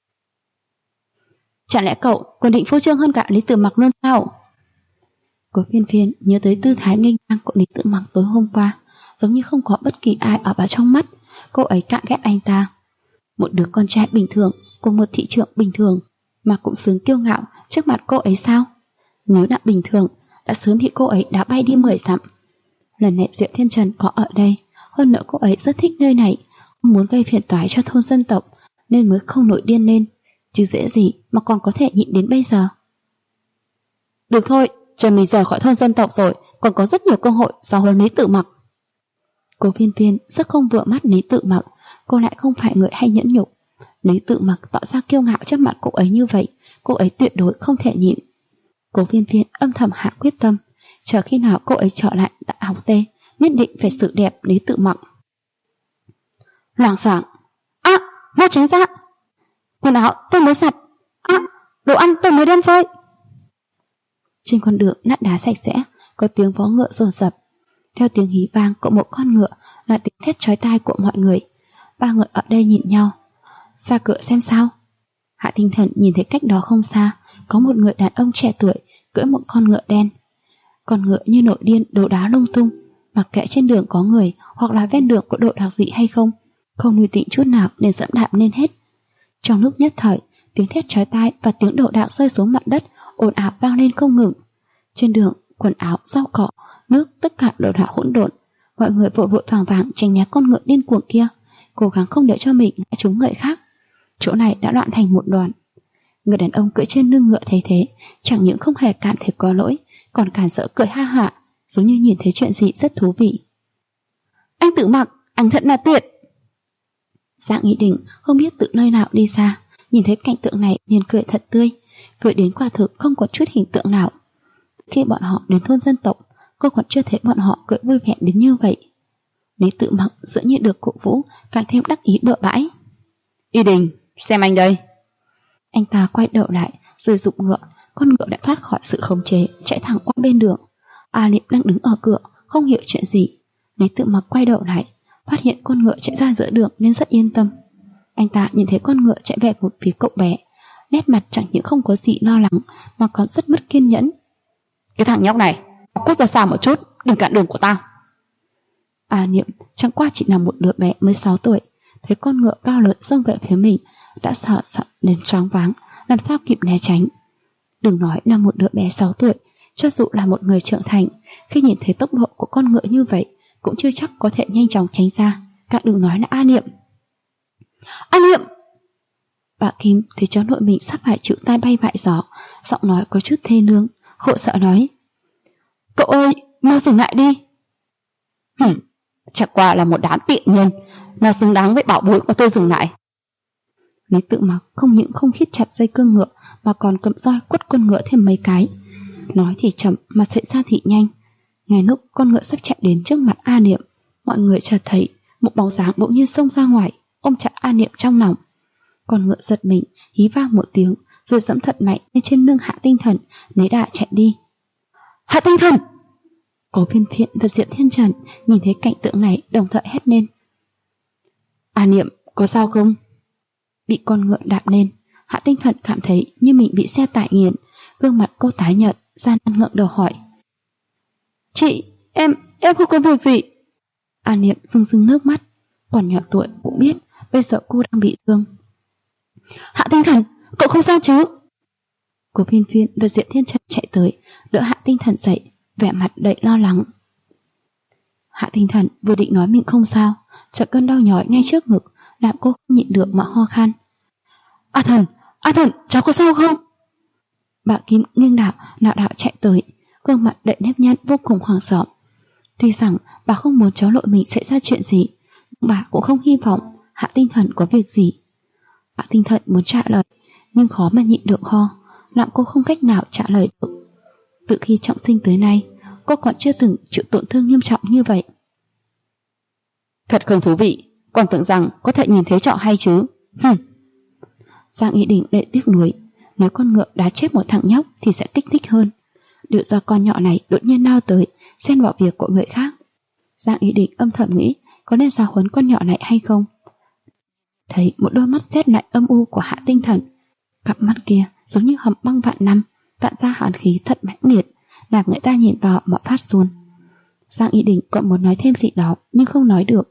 Chẳng lẽ cậu còn định phô trương hơn cả Lý Tự Mặc luôn sao? Cố Phiên Phiên nhớ tới tư thái nghênh ngang của Lý Tự Mặc tối hôm qua, giống như không có bất kỳ ai ở vào trong mắt. Cô ấy cạn ghét anh ta. Một đứa con trai bình thường của một thị trưởng bình thường mà cũng xứng kiêu ngạo trước mặt cô ấy sao? Nếu đã bình thường, đã sớm bị cô ấy đá bay đi 10 dặm. Lần này Diệp Thiên Trần có ở đây, hơn nữa cô ấy rất thích nơi này, không muốn gây phiền toái cho thôn dân tộc nên mới không nổi điên lên, chứ dễ gì mà còn có thể nhịn đến bây giờ. Được thôi, chờ mình rời khỏi thôn dân tộc rồi, còn có rất nhiều cơ hội giao hôn Lý Tự Mặc. Cố Phiên Phiên rất không vừa mắt Lý Tự Mặc, cô lại không phải người hay nhẫn nhục. Lý Tự Mặc tỏ ra kiêu ngạo trước mặt cô ấy như vậy, cô ấy tuyệt đối không thể nhịn. Cố Phiên Phiên âm thầm hạ quyết tâm, chờ khi nào cô ấy trở lại đại học T, nhất định phải xử đẹp Lý Tự Mặc. Loảng xoảng. Mau tránh ra. Quần áo tôi mới giặt. Đồ ăn tôi mới đem phơi. Trên con đường nát đá sạch sẽ, có tiếng vó ngựa dồn dập. Theo tiếng hí vang của một con ngựa là tiếng thét chói tai của mọi người. Ba người ở đây nhìn nhau. Ra cửa xem sao. Hạ Tinh Thần nhìn thấy cách đó không xa, có một người đàn ông trẻ tuổi cưỡi một con ngựa đen. Con ngựa như nổi điên đổ đá lung tung, mặc kệ trên đường có người hoặc là ven đường có độ đặc dị hay không, không nuôi tịnh chút nào nên dẫm đạp lên hết. Trong lúc nhất thời, tiếng thét chói tai và tiếng đổ đạc rơi xuống mặt đất ồn ào vang lên không ngừng. Trên đường, quần áo, rau cỏ, nước tất cả đổ đạc hỗn độn. Mọi người vội vội vàng vàng tránh né con ngựa điên cuồng kia, cố gắng không để cho mình ngã trúng người khác. Chỗ này đã loạn thành một đoàn. Người đàn ông cưỡi trên lưng ngựa thấy thế, chẳng những không hề cảm thấy có lỗi, còn cản rỡ cười ha hả, giống như nhìn thấy chuyện gì rất thú vị. Anh Tự Mặc, anh thật là tuyệt. Dạ Nghị Đình không biết từ nơi nào đi ra, nhìn thấy cảnh tượng này liền cười thật tươi, cười đến quả thực không có chút hình tượng nào. Khi bọn họ đến thôn dân tộc, cô còn chưa thấy bọn họ cười vui vẻ đến như vậy. Lý Tự Mặc dựa như được cổ vũ, càng thêm đắc ý bừa bãi. Y Đình, xem anh đây. Anh ta quay đầu lại, rồi giục ngựa, con ngựa đã thoát khỏi sự khống chế, chạy thẳng qua bên đường. A Niệm đang đứng ở cửa, không hiểu chuyện gì. Lý Tự Mặc quay đầu lại, phát hiện con ngựa chạy ra giữa đường nên rất yên tâm. Anh ta nhìn thấy con ngựa chạy về một phía cậu bé, nét mặt chẳng những không có gì lo lắng mà còn rất mất kiên nhẫn. Cái thằng nhóc này, cút ra xa một chút, đừng cản đường của tao. A Niệm chẳng qua chỉ là một đứa bé mới 6 tuổi, thấy con ngựa cao lớn xông về phía mình, đã sợ đến choáng váng, làm sao kịp né tránh. Đừng nói là một đứa bé 6 tuổi, cho dù là một người trưởng thành, khi nhìn thấy tốc độ của con ngựa như vậy, cũng chưa chắc có thể nhanh chóng tránh ra, càng đừng nói là A Niệm. An Niệm! Bà Kim thấy cháu nội mình sắp phải chịu tai bay vạ gió, giọng nói có chút thê lương, khổ sợ nói: Cậu ơi, mau dừng lại đi. Chẳng qua là một đám tiện nhân, nó xứng đáng với bảo bối của tôi dừng lại. Lý Tự Mặc không những không khít chặt dây cương ngựa mà còn cầm roi quất con ngựa thêm mấy cái. Nói thì chậm mà xảy ra thì nhanh. Ngay lúc con ngựa sắp chạy đến trước mặt A Niệm, mọi người chợt thấy một bóng dáng bỗng nhiên xông ra ngoài, ôm chặt A Niệm trong lòng. Con ngựa giật mình, hí vang một tiếng, rồi giẫm thật mạnh lên trên lưng Hạ Tinh Thần, lấy đà chạy đi. Hạ Tinh Thần! Cố Phiên Phiên và Diệp Thiên Trần nhìn thấy cảnh tượng này đồng thời hét lên. A Niệm, có sao không? Bị con ngựa đạp lên, Hạ Tinh Thần cảm thấy như mình bị xe tải nghiền, gương mặt cô tái nhợt, gian nan ngượng đầu hỏi. Chị, em không có việc gì. A Niệm rưng rưng nước mắt, còn nhỏ tuổi cũng biết bây giờ cô đang bị thương. Hạ Tinh Thần, cậu không sao chứ? Cố Phiên Phiên và Diệp Thiên Trần chạy tới, đỡ Hạ Tinh Thần dậy, vẻ mặt đầy lo lắng. Hạ Tinh Thần vừa định nói mình không sao, chợt cơn đau nhói ngay trước ngực làm cô không nhịn được mà ho khan. A Thần, cháu có sao không? Bà Kim nghiêng đạo chạy tới, gương mặt đầy nếp nhăn vô cùng hoảng sợ. Tuy rằng bà không muốn cháu nội mình xảy ra chuyện gì, nhưng bà cũng không hy vọng Hạ Tinh Thần có việc gì. Hạ Tinh Thần muốn trả lời, nhưng khó mà nhịn được ho, làm cô không cách nào trả lời được. Từ khi trọng sinh tới nay, cô còn chưa từng chịu tổn thương nghiêm trọng như vậy. Thật không thú vị, còn tưởng rằng có thể nhìn thấy trọ hay chứ. Giang Ý Đình đầy tiếc nuối, nếu con ngựa đá chết một thằng nhóc thì sẽ kích thích hơn. Liệu do con nhỏ này đột nhiên lao tới, xen vào việc của người khác. Giang Ý Đình âm thầm nghĩ có nên giáo huấn con nhỏ này hay không. Thấy một đôi mắt sét lạnh âm u của Hạ Tinh Thần, cặp mắt kia giống như hầm băng vạn năm, tản ra hàn khí thật mãnh liệt, làm người ta nhìn vào mà phát run. Giang Ý Đình còn muốn nói thêm gì đó nhưng không nói được.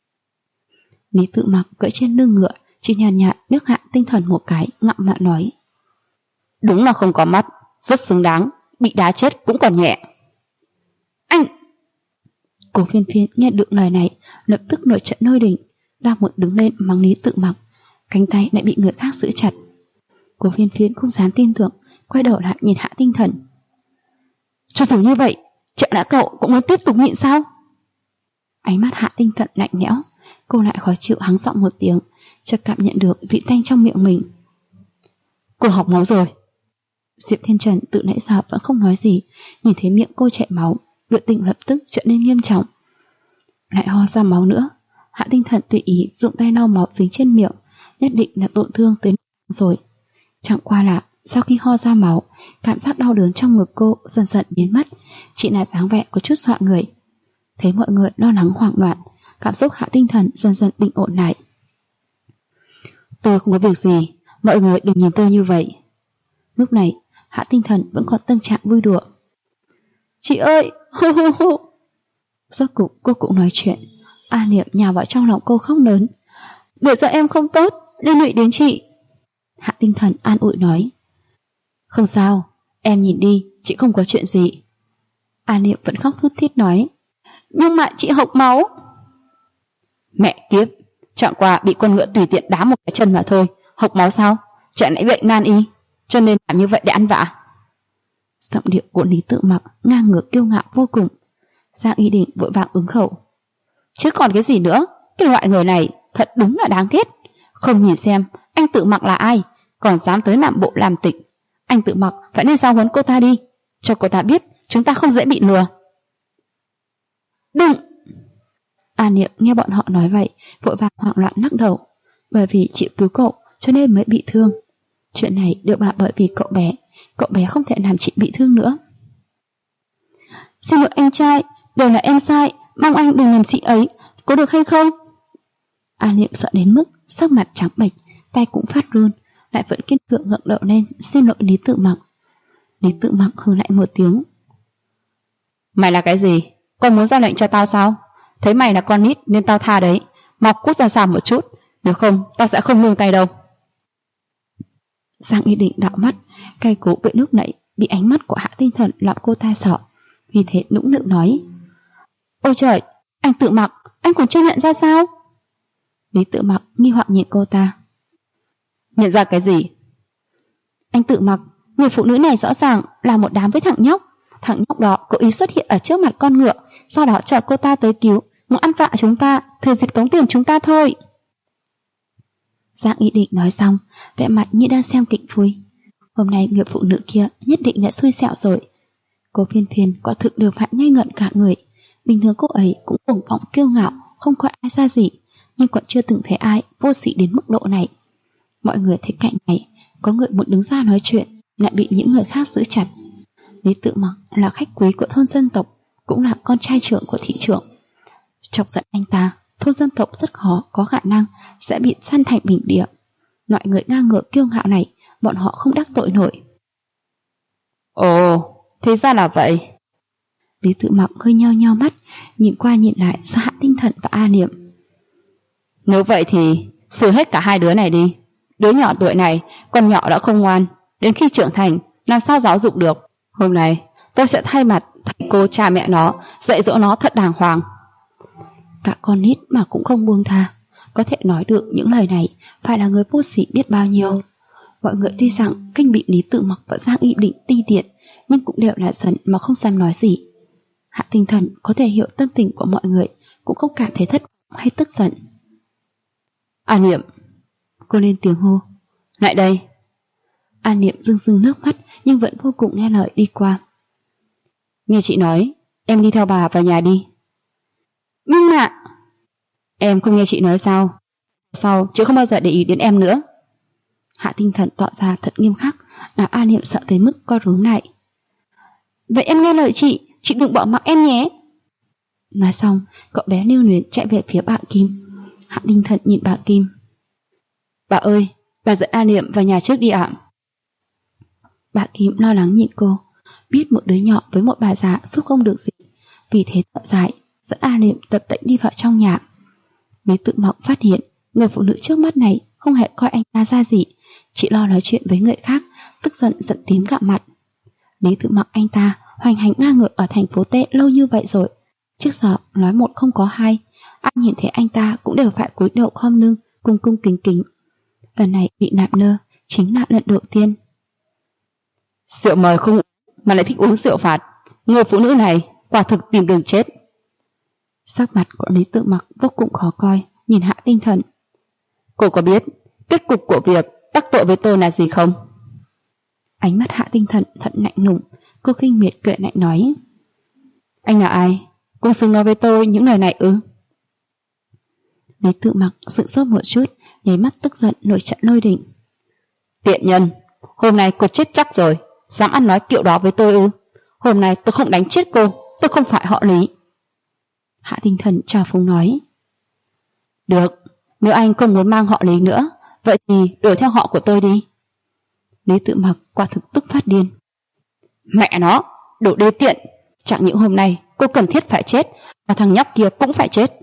Lý Tự Mặc cưỡi trên lưng ngựa, chỉ nhàn nhạt liếc Hạ Tinh Thần một cái, ngậm ngạ nói: Đúng là không có mắt, rất xứng đáng, bị đá chết cũng còn nhẹ. Anh! Cố Phiên Phiên nghe được lời này, lập tức nổi trận lôi đình, đang muốn đứng lên mắng Lý Tự Mặc, cánh tay lại bị người khác giữ chặt. Cố Phiên Phiên không dám tin tưởng, quay đầu lại nhìn Hạ Tinh Thần. Cho dù như vậy, chẳng lẽ cậu cũng muốn tiếp tục nhịn sao? Ánh mắt Hạ Tinh Thần lạnh lẽo, cô lại khó chịu hắng giọng một tiếng, chợt cảm nhận được vị tanh trong miệng mình. Cô học máu rồi. Diệp Thiên Trần tự nãy giờ vẫn không nói gì, nhìn thấy miệng cô chảy máu, biểu tình lập tức trở nên nghiêm trọng. Lại ho ra máu nữa. Hạ Tinh Thần tùy ý dùng tay lau máu dính trên miệng, nhất định là tổn thương tới rồi. Chẳng qua là sau khi ho ra máu, cảm giác đau đớn trong ngực cô dần dần biến mất, chỉ là dáng vẻ có chút dọa người. Thấy mọi người lo lắng hoảng loạn, cảm xúc Hạ Tinh Thần dần dần bình ổn lại. Tôi không có việc gì, mọi người đừng nhìn tôi như vậy. Lúc này Hạ Tinh Thần vẫn còn tâm trạng vui đùa. Chị ơi, hô hô hô. Rốt cục cô cũng nói chuyện. A Niệm nhào vào trong lòng cô khóc lớn. Để giờ em không tốt, liên lụy đến chị. Hạ Tinh Thần an ủi nói. Không sao, em nhìn đi, chị không có chuyện gì. A Niệm vẫn khóc thút thít nói. Nhưng mà chị hộc máu. Mẹ kiếp, chẳng qua bị con ngựa tùy tiện đá một cái chân mà thôi, hộc máu sao? Chẳng lẽ bệnh nan y, cho nên làm như vậy để ăn vạ. Giọng điệu của Lý Tự Mặc ngang ngược kiêu ngạo vô cùng. Giang Ý Đình vội vàng ứng khẩu. Chứ còn cái gì nữa, cái loại người này thật đúng là đáng ghét. Không nhìn xem anh Tự Mặc là ai, còn dám tới làm bộ làm tịch. Anh Tự Mặc phải nên giao huấn cô ta đi, cho cô ta biết chúng ta không dễ bị lừa. Đừng! A Niệm nghe bọn họ nói vậy, vội vàng hoảng loạn lắc đầu. Bởi vì chị cứu cậu cho nên mới bị thương. Chuyện này đều là bởi vì cậu bé không thể làm chị bị thương nữa. Xin lỗi anh trai, đều là em sai, mong anh đừng làm chị ấy, có được hay không? A Niệm sợ đến mức sắc mặt trắng bệch, tay cũng phát run, lại vẫn kiên cường ngẩng đầu lên xin lỗi Lý Tự Mặc. Lý Tự Mặc hừ lại một tiếng. Mày là cái gì? Con muốn ra lệnh cho tao sao? Thấy mày là con nít nên tao tha đấy, mọc cút ra xa một chút, nếu không tao sẽ không nương tay đâu. Giang Ý Định đảo mắt, cay cú bị lúc nãy bị ánh mắt của Hạ Tinh Thần làm cô ta sợ, vì thế nũng nịu nói. Ôi trời, anh Tự Mặc, anh còn chưa nhận ra sao? Lý Tự Mặc nghi hoặc nhìn cô ta. Nhận ra cái gì? Anh Tự Mặc, người phụ nữ này rõ ràng là một đám với thằng nhóc. Thằng nhóc đó cố ý xuất hiện ở trước mặt con ngựa, sau đó chờ cô ta tới cứu, muốn ăn vạ chúng ta, thừa dịp tống tiền chúng ta thôi. Giang ý định nói xong, vẻ mặt như đang xem kịch vui. Hôm nay người phụ nữ kia nhất định đã xui xẻo rồi. Cô Phiên Phiên quả thực đều phải ngây ngẩn cả người. Bình thường cô ấy cũng cuồng vọng kiêu ngạo, không coi ai ra gì, nhưng còn chưa từng thấy ai vô sỉ đến mức độ này. Mọi người thấy cảnh này, có người muốn đứng ra nói chuyện, lại bị những người khác giữ chặt. Lý Tự Mặc là khách quý của thôn dân tộc, cũng là con trai trưởng của thị trưởng. Chọc giận anh ta, thôn dân tộc rất khó có khả năng sẽ bị san thành bình địa. Loại người ngang ngược kiêu ngạo này, bọn họ không đắc tội nổi. Ồ, thì ra là vậy. Lý Tự Mặc hơi nheo nheo mắt, nhìn qua nhìn lại giữa Hạ Tinh Thần và A Niệm. Nếu vậy thì xử hết cả hai đứa này đi. Đứa nhỏ tuổi này, con nhỏ đã không ngoan, đến khi trưởng thành làm sao giáo dục được. Hôm nay tôi sẽ thay mặt thầy cô cha mẹ nó, dạy dỗ nó thật đàng hoàng. Cả con nít mà cũng không buông tha, có thể nói được những lời này phải là người vô sỉ biết bao nhiêu. Mọi người tuy rằng kinh bị Lý Tự Mặc và Giang Y Định ti tiện, nhưng cũng đều là giận mà không dám nói gì. Hạ Tinh Thần có thể hiểu tâm tình của mọi người, cũng không cảm thấy thất vọng hay tức giận. An Niệm, cô lên tiếng hô. Lại đây. An Niệm rưng rưng nước mắt nhưng vẫn vô cùng nghe lời đi qua. Nghe chị nói, em đi theo bà vào nhà đi. Nhưng mà... Em không nghe chị nói sao? Sau chứ không bao giờ để ý đến em nữa. Hạ Tinh Thần tỏ ra thật nghiêm khắc, làm An Niệm sợ tới mức co rúm lại. Vậy em nghe lời chị đừng bỏ mặc em nhé. Nói xong, cậu bé nêu nuyến chạy về phía bà Kim. Hạ Tinh Thần nhìn bà Kim. Bà ơi, bà dẫn An Niệm vào nhà trước đi ạ. Bà Kim lo lắng nhìn cô, biết một đứa nhỏ với một bà già giúp không được gì, vì thế thở dài, dẫn An Niệm tập tễnh đi vào trong nhà. Lý Tự Mặc phát hiện người phụ nữ trước mắt này không hề coi anh ta ra gì, chỉ lo nói chuyện với người khác, tức giận giận tím cả mặt. Lý Tự Mặc anh ta hoành hành ngang ngược ở thành phố T lâu như vậy rồi, trước giờ nói một không có hai, ai nhìn thấy anh ta cũng đều phải cúi đầu khom lưng, cung cung kính kính. Lần này bị nạm nơ chính là lần đầu tiên. Rượu mời không uống mà lại thích uống rượu phạt, người phụ nữ này quả thực tìm đường chết. Sắc mặt của Lý Tự Mặc vô cùng khó coi, nhìn Hạ Tinh Thần. Cô có biết kết cục của việc đắc tội với tôi là gì không? Ánh mắt Hạ Tinh Thần thật lạnh lùng, cô khinh miệt cười lạnh nói. Anh là ai? Cô xứng nói với tôi những lời này ư? Lý Tự Mặc sững sốt một chút, nháy mắt tức giận nổi trận lôi đình. Tiện nhân, hôm nay cô chết chắc rồi, dám ăn nói kiểu đó với tôi ư? Hôm nay tôi không đánh chết cô, tôi không phải họ Lý. Hạ Tinh Thần trào phúng nói. Được, nếu anh không muốn mang họ Lý nữa, vậy thì đổi theo họ của tôi đi. Lý Tự Mặc quả thực tức phát điên. Mẹ nó, đồ đê tiện, chẳng những hôm nay cô cần thiết phải chết, và thằng nhóc kia cũng phải chết.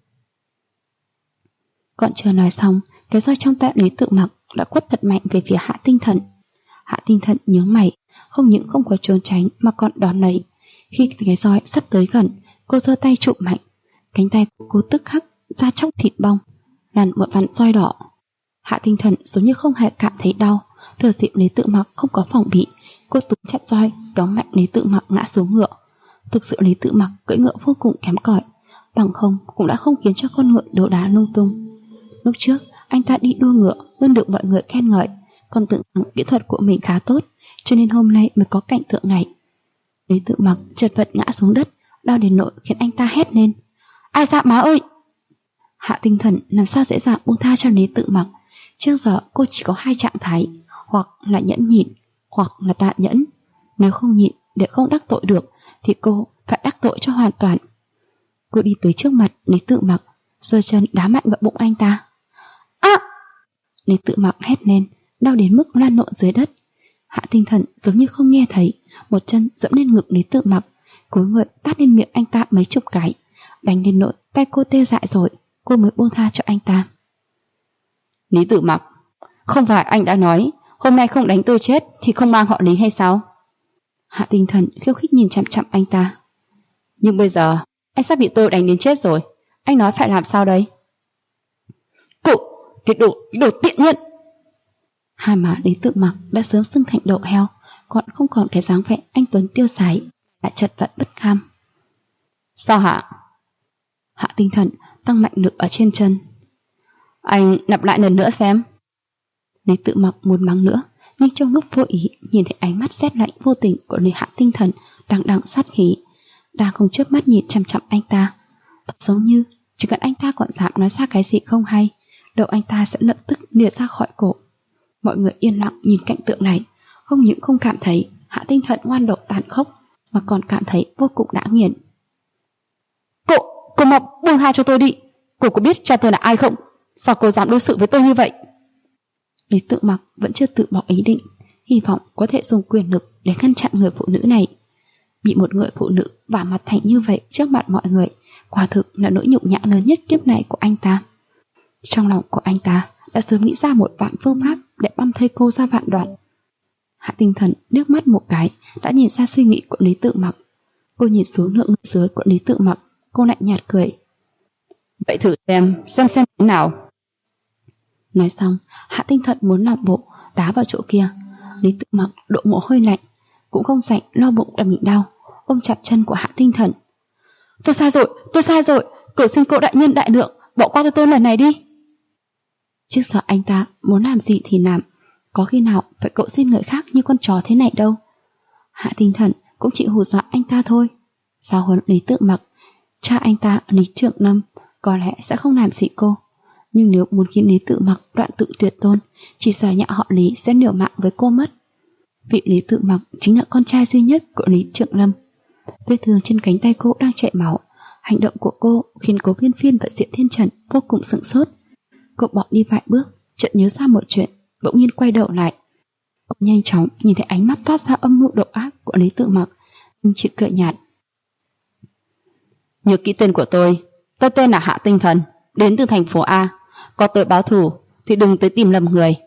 Còn chưa nói xong, cái roi trong tay Lý Tự Mặc đã quất thật mạnh về phía Hạ Tinh Thần. Hạ Tinh Thần nhớ mày, không những không có trốn tránh mà còn đón lấy. Khi cái roi sắp tới gần, cô giơ tay chụp mạnh, cánh tay của cô tức khắc da chóc thịt bong, lăn một ván roi đỏ. Hạ Tinh Thần giống như không hề cảm thấy đau, thừa dịp Lý Tự Mặc không có phòng bị, cô túm chặt roi kéo mạnh Lý Tự Mặc ngã xuống ngựa. Thực sự Lý Tự Mặc cưỡi ngựa vô cùng kém cỏi, bằng không cũng đã không khiến cho con ngựa đấu đá lung tung. Lúc trước anh ta đi đua ngựa luôn được mọi người khen ngợi, còn tưởng rằng kỹ thuật của mình khá tốt, cho nên hôm nay mới có cảnh tượng này. Lý Tự Mặc chật vật ngã xuống đất, đau đến nỗi khiến anh ta hét lên. Ai dạ má ơi! Hạ Tinh Thần làm sao dễ dàng buông tha cho Lý Tự Mặc. Trước giờ cô chỉ có hai trạng thái, hoặc là nhẫn nhịn, hoặc là tạ nhẫn. Nếu không nhịn để không đắc tội được thì cô phải đắc tội cho hoàn toàn. Cô đi tới trước mặt Lý Tự Mặc, giơ chân đá mạnh vào bụng anh ta. À! Lý Tự Mặc hét lên, đau đến mức lăn lộn dưới đất. Hạ Tinh Thần giống như không nghe thấy, một chân dẫm lên ngực Lý Tự Mặc, cúi người tát lên miệng anh ta mấy chục cái, đánh đến nỗi tay cô tê dại rồi, cô mới buông tha cho anh ta. Lý Tự Mặc, không phải anh đã nói hôm nay không đánh tôi chết thì không mang họ Lý hay sao? Hạ Tinh Thần khiêu khích nhìn chằm chằm anh ta. Nhưng bây giờ anh sắp bị tôi đánh đến chết rồi, anh nói phải làm sao đây? cái đồ tiện nhân. Hai má Lý Tự Mặc đã sớm sưng thành đậu heo, còn không còn cái dáng vẻ anh tuấn tiêu sái, lại chật vật bất cam. Sao hả? Hạ Tinh Thần tăng mạnh lực ở trên chân. Anh lặp lại lần nữa xem. Lý Tự Mặc muốn mắng nữa, nhưng trong lúc vô ý nhìn thấy ánh mắt rét lạnh vô tình của Lý Hạ Tinh Thần đằng sát khí, đang không chớp mắt nhìn chằm chằm anh ta. Thật giống như chỉ cần anh ta còn dám nói ra cái gì không hay, đầu anh ta sẽ lập tức lìa ra khỏi cổ. Mọi người yên lặng nhìn cảnh tượng này, không những không cảm thấy Hạ Tinh Thần ngoan độc tàn khốc, mà còn cảm thấy vô cùng đã nghiền. Cô mau buông tha cho tôi đi. Cô có biết cha tôi là ai không? Sao cô dám đối xử với tôi như vậy? Lý Tự Mặc vẫn chưa từ bỏ ý định, hy vọng có thể dùng quyền lực để ngăn chặn người phụ nữ này. Bị một người phụ nữ vả mặt thành như vậy trước mặt mọi người, quả thực là nỗi nhục nhã lớn nhất kiếp này của anh ta. Trong lòng của anh ta đã sớm nghĩ ra một vạn phương pháp để băm thây cô ra vạn đoạn. Hạ Tinh Thần liếc mắt một cái đã nhìn ra suy nghĩ của Lý Tự Mặc. Cô nhìn xuống lượng người dưới của Lý Tự Mặc, cô lạnh nhạt cười. Vậy thử xem thế nào. Nói xong, Hạ Tinh Thần muốn làm bộ đá vào chỗ kia. Lý Tự Mặc đổ mồ hôi lạnh, cũng không rảnh lo bụng đầm nhịn đau, ôm chặt chân của Hạ Tinh Thần. Tôi sai rồi, cầu xin cậu đại nhân đại lượng bỏ qua cho tôi lần này đi. Trước giờ anh ta muốn làm gì thì làm, có khi nào phải cậu xin người khác như con chó thế này đâu. Hạ Tinh Thần cũng chỉ hù dọa anh ta thôi. Sau huấn Lý Tự Mặc, cha anh ta Lý Trượng Lâm có lẽ sẽ không làm gì cô, nhưng nếu muốn khiến Lý Tự Mặc đoạn tự tuyệt tôn, chỉ sợ nhà họ Lý sẽ liều mạng với cô mất. Vị Lý Tự Mặc chính là con trai duy nhất của Lý Trượng Lâm. Vết thương trên cánh tay cô đang chảy máu, hành động của cô khiến Cố Phiên Phiên và Diệp Thiên Trần vô cùng sửng sốt. Cô bỏ đi vài bước, chợt nhớ ra một chuyện, bỗng nhiên quay đầu lại. Cô nhanh chóng nhìn thấy ánh mắt toát ra âm mưu độc ác của Lý Tự Mặc, nhưng chỉ cười nhạt. Nhớ kỹ tên của tôi tên là Hạ Tinh Thần, đến từ thành phố A. Có tội báo thù thì đừng tới tìm lầm người.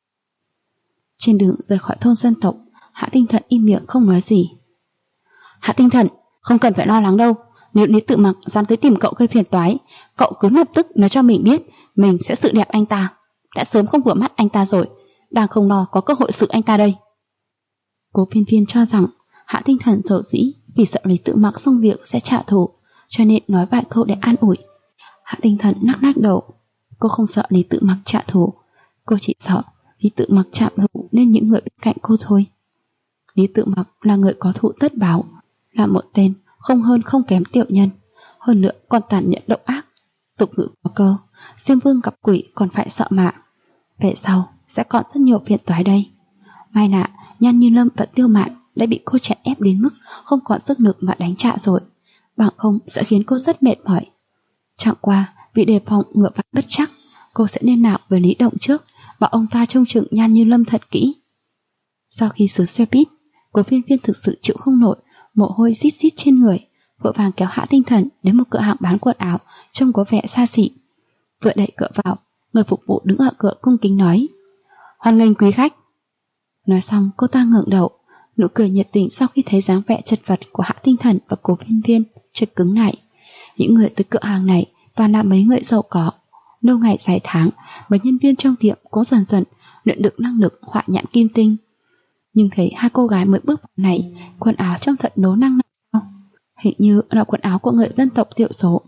Trên đường rời khỏi thôn dân tộc, Hạ Tinh Thần im miệng không nói gì. Hạ Tinh Thần, không cần phải lo lắng đâu. Nếu Lý Tự Mặc dám tới tìm cậu gây phiền toái, cậu cứ lập tức nói cho mình biết, mình sẽ xử đẹp anh ta. Đã sớm không vừa mắt anh ta rồi, đang không lo có cơ hội xử anh ta đây. Cố Phiên Phiên cho rằng Hạ Tinh Thần dầu dĩ vì sợ Lý Tự Mặc xong việc sẽ trả thù, cho nên nói vài câu để an ủi. Hạ Tinh Thần lắc đầu. Cô không sợ Lý Tự Mặc trả thù, cô chỉ sợ Lý Tự Mặc chạm thù nên những người bên cạnh cô thôi. Lý Tự Mặc là người có thù tất báo, là một tên không hơn không kém tiểu nhân, hơn nữa còn tàn nhẫn độc ác. Tục ngữ có câu, Diêm Vương gặp quỷ còn phải sợ mà. Về sau sẽ còn rất nhiều phiền toái đây. Mai nạ, Nhan Như Lâm và Tiêu Mạn đã bị cô chèn ép đến mức không còn sức lực mà đánh trả rồi, bằng không sẽ khiến cô rất mệt mỏi. Chẳng qua vì đề phòng ngựa vặt bất chắc, cô sẽ liên lạc với Lý Động trước, bảo ông ta trông chừng Nhan Như Lâm thật kỹ. Sau khi xuống xe buýt, Cố Phiên Phiên thực sự chịu không nổi, mồ hôi rít rít trên người, vội vàng kéo Hạ Tinh Thần đến một cửa hàng bán quần áo trông có vẻ xa xỉ. Vừa đẩy cửa vào, người phục vụ đứng ở cửa cung kính nói: "Hoan nghênh quý khách." Nói xong cô ta ngẩng đầu, nụ cười nhiệt tình sau khi thấy dáng vẻ chật vật của Hạ Tinh Thần và Cố Phiên Phiên chợt cứng lại. Những người tới cửa hàng này toàn là mấy người giàu có, lâu ngày dài tháng, mấy nhân viên trong tiệm cũng dần dần luyện được năng lực họa nhãn kim tinh. Nhưng thấy hai cô gái mới bước vào này, quần áo trông thật nố năng nào, hình như là quần áo của người dân tộc thiểu số.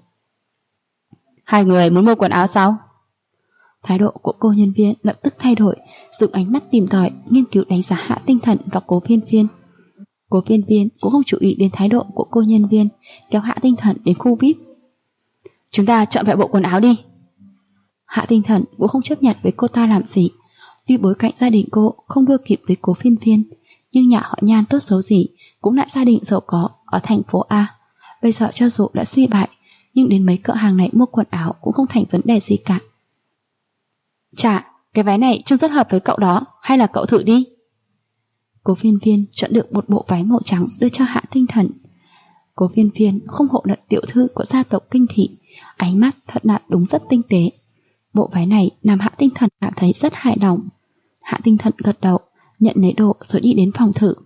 Hai người muốn mua quần áo sao? Thái độ của cô nhân viên lập tức thay đổi, dùng ánh mắt tìm tòi nghiên cứu đánh giá Hạ Tinh Thần và Cố Phiên Phiên. Cố Phiên Phiên cũng không chú ý đến thái độ của cô nhân viên, kéo Hạ Tinh Thần đến khu VIP. Chúng ta chọn vài bộ quần áo đi. Hạ Tinh Thần cũng không chấp nhận với cô ta làm gì. Tuy bối cảnh gia đình cô không đua kịp với Cố Phiên Phiên, nhưng nhà họ Nhan tốt xấu gì cũng là gia đình giàu có ở thành phố A. Bây giờ cho dù đã suy bại, nhưng đến mấy cửa hàng này mua quần áo cũng không thành vấn đề gì cả. Chà, cái váy này trông rất hợp với cậu đó, hay là cậu thử đi. Cố Phiên Phiên chọn được một bộ váy màu trắng đưa cho Hạ Tinh Thần. Cố Phiên Phiên không hộ lợi tiểu thư của gia tộc Kinh Thị, ánh mắt thật là đúng rất tinh tế. Bộ váy này làm Hạ Tinh Thần cảm thấy rất hài lòng. Hạ Tinh Thần gật đầu, nhận lấy đồ rồi đi đến phòng thử.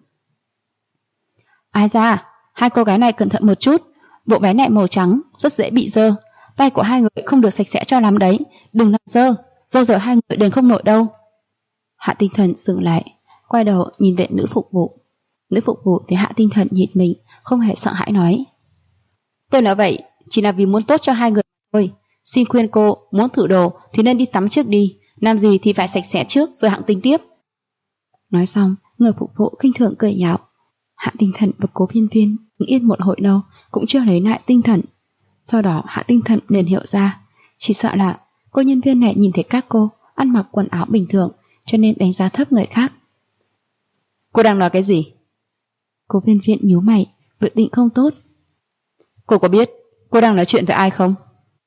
Ai ra, hai cô gái này cẩn thận một chút, bộ váy này màu trắng rất dễ bị dơ, tay của hai người không được sạch sẽ cho lắm đấy, đừng làm dơ, rồi hai người đền không nổi đâu. Hạ Tinh Thần dừng lại, quay đầu nhìn về nữ phục vụ. Nữ phục vụ thấy Hạ Tinh Thần nhìn mình, không hề sợ hãi nói: Tôi nói vậy chỉ là vì muốn tốt cho hai người thôi. Xin khuyên cô, muốn thử đồ thì nên đi tắm trước đi, làm gì thì phải sạch sẽ trước rồi hạng tính tiếp. Nói xong, người phục vụ khinh thường cười nhạo. Hạ Tinh Thần và Cố Viên Viên đứng yên một hồi lâu cũng chưa lấy lại tinh thần. Sau đó Hạ Tinh Thần liền hiểu ra, chỉ sợ là cô nhân viên này nhìn thấy các cô ăn mặc quần áo bình thường, cho nên đánh giá thấp người khác. Cô đang nói cái gì? Cố Viên Viên nhíu mày, dự định không tốt. Cô có biết cô đang nói chuyện với ai không?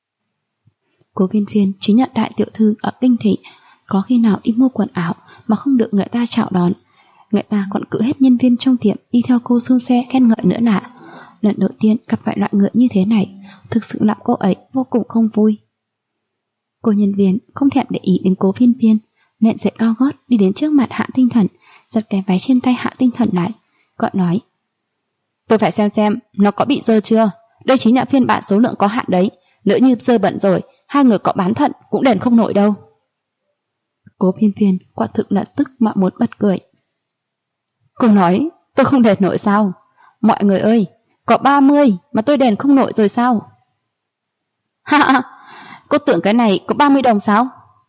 Cố Viên Viên chính nhận đại tiểu thư ở kinh thị, có khi nào đi mua quần áo mà không được người ta chào đón. Người ta còn cử hết nhân viên trong tiệm đi theo cô xuống xe khen ngợi nữa nạ. Lần đầu tiên gặp phải loại người như thế này, thực sự làm cô ấy vô cùng không vui. Cô nhân viên không thèm để ý đến Cố Viên Viên, nện giày cao gót đi đến trước mặt Hạ Tinh Thần, giật cái váy trên tay Hạ Tinh Thần lại, gọi nói: Tôi phải xem nó có bị dơ chưa. Đây chính là phiên bản số lượng có hạn đấy. Lỡ như dơ bẩn rồi, hai người có bán thận cũng đền không nổi đâu. Cố Viên Viên quả thực là tức mà muốn bật cười. Cô nói tôi không đền nổi sao? Mọi người ơi, có 30 mà tôi đền không nổi rồi sao? Ha, cô tưởng cái này có 30 đồng sao?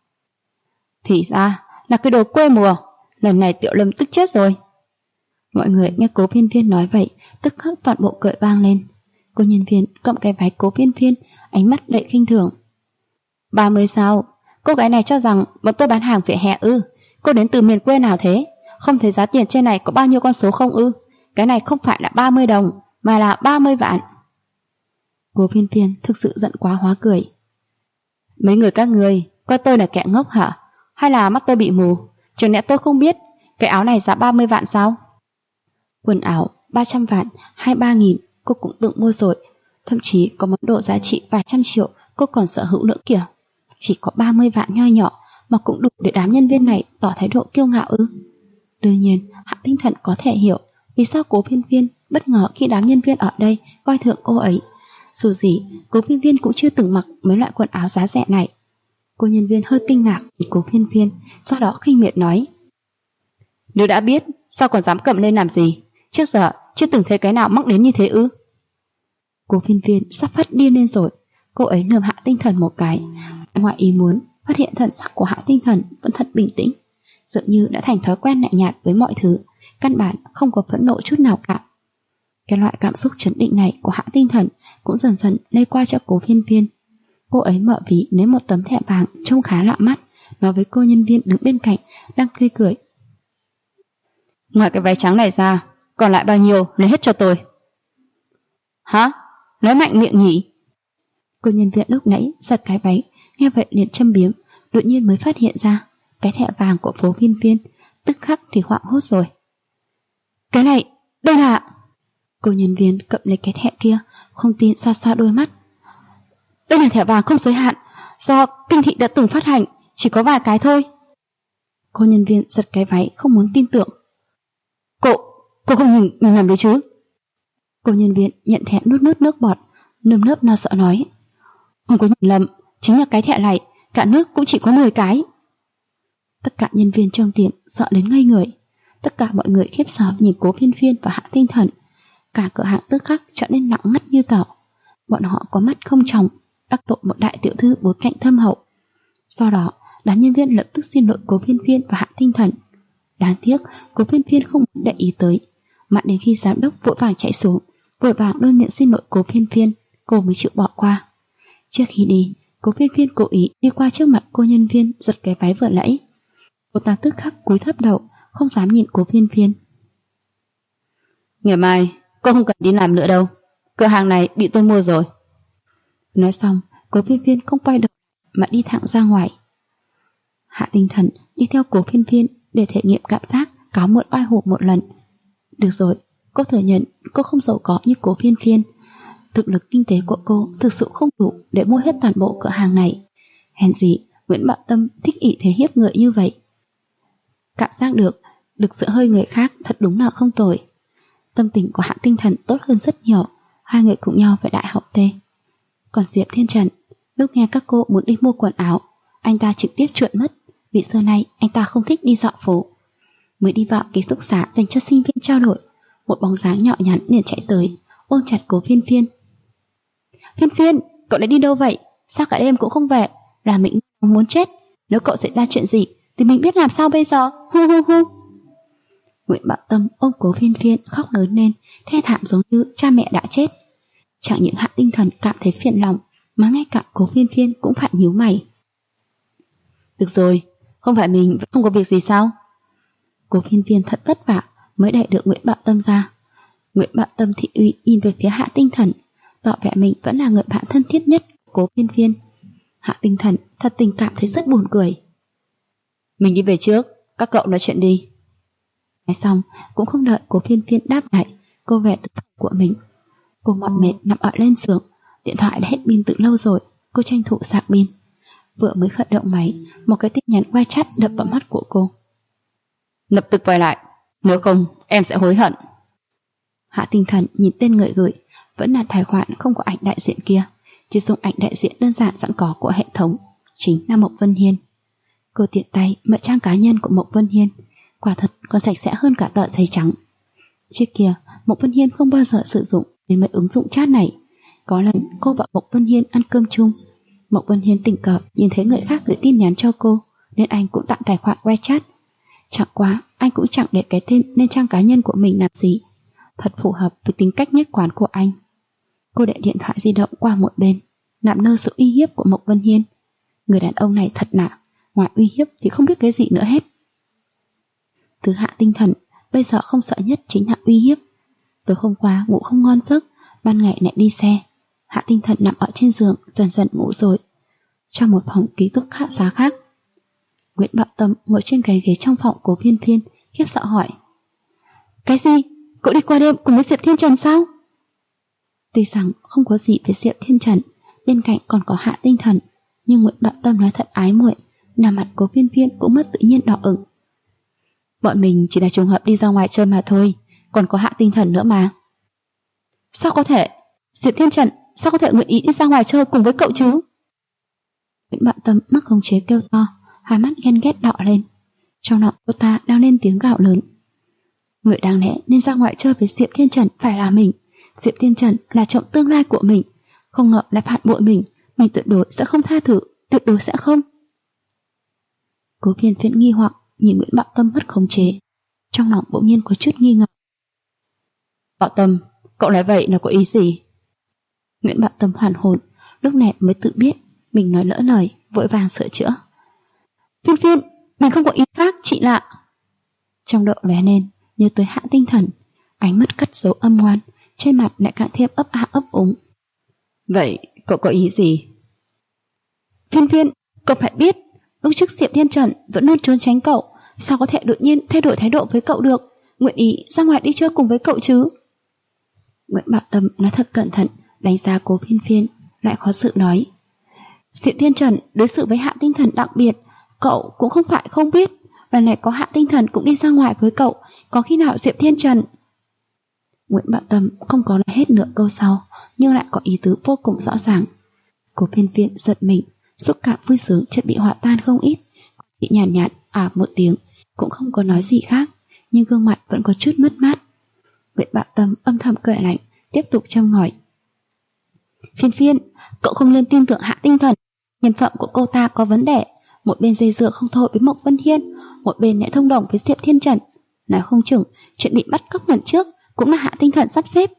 Thì ra là cái đồ quê mùa. Lần này Tiểu Lâm tức chết rồi. Mọi người nghe Cố Viên Viên nói vậy, tức khắc toàn bộ cười vang lên. Cô nhân viên cầm cái váy Cố Viên Viên, ánh mắt đầy khinh thường. 30 sao? Cô gái này cho rằng bọn tôi bán hàng vỉa hè ư? Cô đến từ miền quê nào thế? Không thấy giá tiền trên này có bao nhiêu con số không ư? Cái này không phải là 30 đồng, mà là 30 vạn. Cố Viên Viên thực sự giận quá hóa cười. Mấy người các người coi tôi là kẻ ngốc hả? Hay là mắt tôi bị mù? Chẳng lẽ tôi không biết cái áo này giá 30 vạn sao? Quần áo 300 vạn hay 3.000 cô cũng tự mua rồi. Thậm chí có món đồ giá trị vài trăm triệu cô còn sở hữu nữa kìa. Chỉ có 30 vạn nho nhỏ mà cũng đủ để đám nhân viên này tỏ thái độ kiêu ngạo ư? Đương nhiên Hạ Tinh Thần có thể hiểu vì sao Cố Viên Viên bất ngờ khi đám nhân viên ở đây coi thường cô ấy. Dù gì Cố Viên Viên cũng chưa từng mặc mấy loại quần áo giá rẻ này. Cô nhân viên hơi kinh ngạc nhìn Cố Viên Viên, sau đó khinh miệt nói: Nếu đã biết sao còn dám cầm lên làm gì? Trước giờ chưa từng thấy cái nào mắc đến như thế ư? Cố Viên Viên sắp phát điên lên rồi. Cô ấy lườm Hạ Tinh Thần một cái, ngoài ý muốn phát hiện thần sắc của Hạ Tinh Thần vẫn thật bình tĩnh, dường như đã thành thói quen lạnh nhạt với mọi thứ, căn bản không có phẫn nộ chút nào cả. Cái loại cảm xúc trấn định này của Hạ Tinh Thần cũng dần dần lây qua cho Cố Viên Viên. Cô ấy mở ví lấy một tấm thẻ vàng trông khá lạ mắt, nói với cô nhân viên đứng bên cạnh đang tươi cười: Ngoài cái váy trắng này ra, còn lại bao nhiêu lấy hết cho tôi. Hả? Nói mạnh miệng nhỉ? Cô nhân viên lúc nãy giật cái váy, nghe vậy liền châm biếm, đột nhiên mới phát hiện ra cái thẻ vàng của Cố Viên Viên, tức khắc thì hoảng hốt rồi. Cái này, đây là... Cô nhân viên cầm lấy cái thẻ kia, không tin xoa xoa đôi mắt. Đây là thẻ vàng không giới hạn, do kinh thị đã từng phát hành, chỉ có vài cái thôi. Cô nhân viên giật cái váy không muốn tin tưởng. Cô không nhìn mình làm đấy chứ? Cô nhân viên nhận thẻ nuốt nước bọt, nơm nớp lo sợ nói: Không có nhìn lầm, chính là cái thẻ này, cả nước cũng chỉ có 10 cái. Tất cả nhân viên trong tiệm sợ đến ngây người. Tất cả mọi người khiếp sợ nhìn Cố Viên Viên và Hạ Tinh Thần. Cả cửa hàng tức khắc trở nên lặng ngắt như tờ. Bọn họ có mắt không tròng, đắc tội một đại tiểu thư bối cảnh thâm hậu. Sau đó đám nhân viên lập tức xin lỗi Cố Viên Viên và Hạ Tinh Thần. Đáng tiếc Cố Viên Viên không để ý tới, mãi đến khi giám đốc vội vàng chạy xuống, vội vàng đơn miệng xin lỗi Cố Viên Viên, cô mới chịu bỏ qua. Trước khi đi, Cố Viên Viên cố ý đi qua trước mặt cô nhân viên giật cái váy vừa nãy. Cô ta tức khắc cúi thấp đầu, không dám nhìn Cố Viên Viên. Ngày mai cô không cần đi làm nữa đâu, cửa hàng này bị tôi mua rồi. Nói xong, Cố Viên Viên không quay đầu mà đi thẳng ra ngoài. Hạ Tinh Thần đi theo Cố Viên Viên để thể nghiệm cảm giác cáo muộn oai hổ một lần. Được rồi, cô thừa nhận cô không giàu có như Cố Viên Viên. Thực lực kinh tế của cô thực sự không đủ để mua hết toàn bộ cửa hàng này. Hèn gì Nguyễn Bảo Tâm thích ỷ thế hiếp người như vậy. Cảm giác được giữa hơi người khác thật đúng là không tồi. Tâm tình của Hạ Tinh Thần tốt hơn rất nhiều. Hai người cùng nhau về đại học T. Còn Diệp Thiên Trần lúc nghe các cô muốn đi mua quần áo, anh ta trực tiếp chuộn mất, vì xưa nay anh ta không thích đi dạo phố. Mới đi vào ký túc xá dành cho sinh viên trao đổi, một bóng dáng nhỏ nhắn liền chạy tới, ôm chặt Cố Phiên Phiên. Phiên Phiên, cậu lại đi đâu vậy? Sao cả đêm cũng không về? Là mình muốn chết. Nếu cậu xảy ra chuyện gì thì mình biết làm sao bây giờ. Hu hu hu. Nguyễn Bảo Tâm ôm Cố Phiên Phiên khóc lớn lên, thê thảm giống như cha mẹ đã chết. Chẳng những Hạ Tinh Thần cảm thấy phiền lòng, mà ngay cả Cố Phiên Phiên cũng phải nhíu mày. Được rồi, không phải mình vẫn không có việc gì sao? Cố Phiên Phiên thật vất vả mới đẩy được Nguyễn Bảo Tâm ra. Nguyễn Bảo Tâm thị uy nhìn về phía Hạ Tinh Thần, tỏ vẻ mình vẫn là người bạn thân thiết nhất của Cố Phiên Phiên. Hạ Tinh Thần thật tình cảm thấy rất buồn cười. Mình đi về trước, các cậu nói chuyện đi. Nói xong cũng không đợi Cố Phiên Phiên đáp lại, cô về từ phòng của mình. Cô mỏi mệt nằm ở lên giường, điện thoại đã hết pin từ lâu rồi, cô tranh thủ sạc pin. Vừa mới khởi động máy, một cái tin nhắn WeChat đập vào mắt của cô. Lập tức quay lại, nếu không em sẽ hối hận. Hạ Tinh Thần nhìn tên người gửi, vẫn là tài khoản không có ảnh đại diện kia, chỉ dùng ảnh đại diện đơn giản sẵn có của hệ thống, chính là Mộc Vân Hiên. Cô tiện tay mở trang cá nhân của Mộc Vân Hiên, quả thật còn sạch sẽ hơn cả tờ giấy trắng. Trước kia Mộc Vân Hiên không bao giờ sử dụng đến mấy ứng dụng chat này. Có lần cô và Mộc Vân Hiên ăn cơm chung, Mộc Vân Hiên tình cờ nhìn thấy người khác gửi tin nhắn cho cô, nên anh cũng tặng tài khoản WeChat. Chẳng quá, anh cũng chẳng để cái tên lên trang cá nhân của mình làm gì, thật phù hợp với tính cách nhất quán của anh. Cô để điện thoại di động qua một bên, nằm nơ sự uy hiếp của Mộc Vân Hiên. Người đàn ông này thật lạ, ngoài uy hiếp thì không biết cái gì nữa hết. Thứ Hạ Tinh Thần bây giờ không sợ nhất chính là uy hiếp. Tối hôm qua ngủ không ngon giấc, ban ngày lại đi xe. Hạ Tinh Thần nằm ở trên giường dần dần ngủ rồi. Trong một phòng ký túc xá khác, Nguyễn Bảo Tâm ngồi trên cái ghế trong phòng Cố Phiên Phiên, khiếp sợ hỏi: Cái gì? Cậu đi qua đêm cùng với Diệp Thiên Trần sao? Tuy rằng không có gì với Diệp Thiên Trần, bên cạnh còn có Hạ Tinh Thần, nhưng Nguyễn Bảo Tâm nói thật ái muội, làm mặt Cố Phiên Phiên cũng mất tự nhiên đỏ ửng. Bọn mình chỉ là trùng hợp đi ra ngoài chơi mà thôi, còn có Hạ Tinh Thần nữa mà. Sao có thể? Diệp Thiên Trần sao có thể nguyện ý đi ra ngoài chơi cùng với cậu chứ? Nguyễn Bảo Tâm mắc khống chế kêu to, hai mắt ghen ghét đỏ lên. Trong lòng cô ta đang lên tiếng gào lớn. Người đáng lẽ nên ra ngoài chơi với Diệp Thiên Trần phải là mình. Diệp Thiên Trần là chồng tương lai của mình, không ngờ lại phản bội mình tuyệt đối sẽ không tha thứ, tuyệt đối sẽ không. Cố Phiên Phiên nghi hoặc nhìn Nguyễn Bảo Tâm mất khống chế, trong lòng bỗng nhiên có chút nghi ngờ. Bảo Tâm, cậu nói vậy là có ý gì? Nguyễn Bảo Tâm hoàn hồn, lúc này mới tự biết mình nói lỡ lời, vội vàng sửa chữa. Phiên Phiên, mình không có ý khác, chị lạ. Trong đầu lóe lên nhớ tới Hạ Tinh Thần, ánh mắt cất dấu âm ngoan, trên mặt lại càng thêm ấp a ấp úng. Vậy cậu có ý gì? Phiên Phiên, cậu phải biết, lúc trước Diệp Thiên Trần vẫn luôn trốn tránh cậu, sao có thể đột nhiên thay đổi thái độ với cậu được, nguyện ý ra ngoài đi chơi cùng với cậu chứ? Nguyễn Bảo Tâm nói thật cẩn thận, đánh giá Cố Phiên Phiên, lại khó xử nói. Diệp Thiên Trần đối xử với Hạ Tinh Thần đặc biệt, cậu cũng không phải không biết, lần này có Hạ Tinh Thần cũng đi ra ngoài với cậu, có khi nào Diệp Thiên Trần... Nguyễn Bảo Tâm không có nói hết nửa câu sau, nhưng lại có ý tứ vô cùng rõ ràng. Cố Phiên Phiên giật mình, xúc cảm vui sướng chợt bị hòa tan không ít, chị nhàn nhạt một tiếng, cũng không có nói gì khác, nhưng gương mặt vẫn có chút mất mát. Nguyễn Bảo Tâm âm thầm cười lạnh, tiếp tục châm ngòi. Phiên Phiên, cậu không nên tin tưởng Hạ Tinh Thần, nhân phẩm của cô ta có vấn đề, một bên dây dưa không thôi với Mộc Vân Hiên, một bên lại thông đồng với Diệp Thiên Trần, nói không chừng chuyện bị bắt cóc lần trước cũng là Hạ Tinh Thần sắp xếp.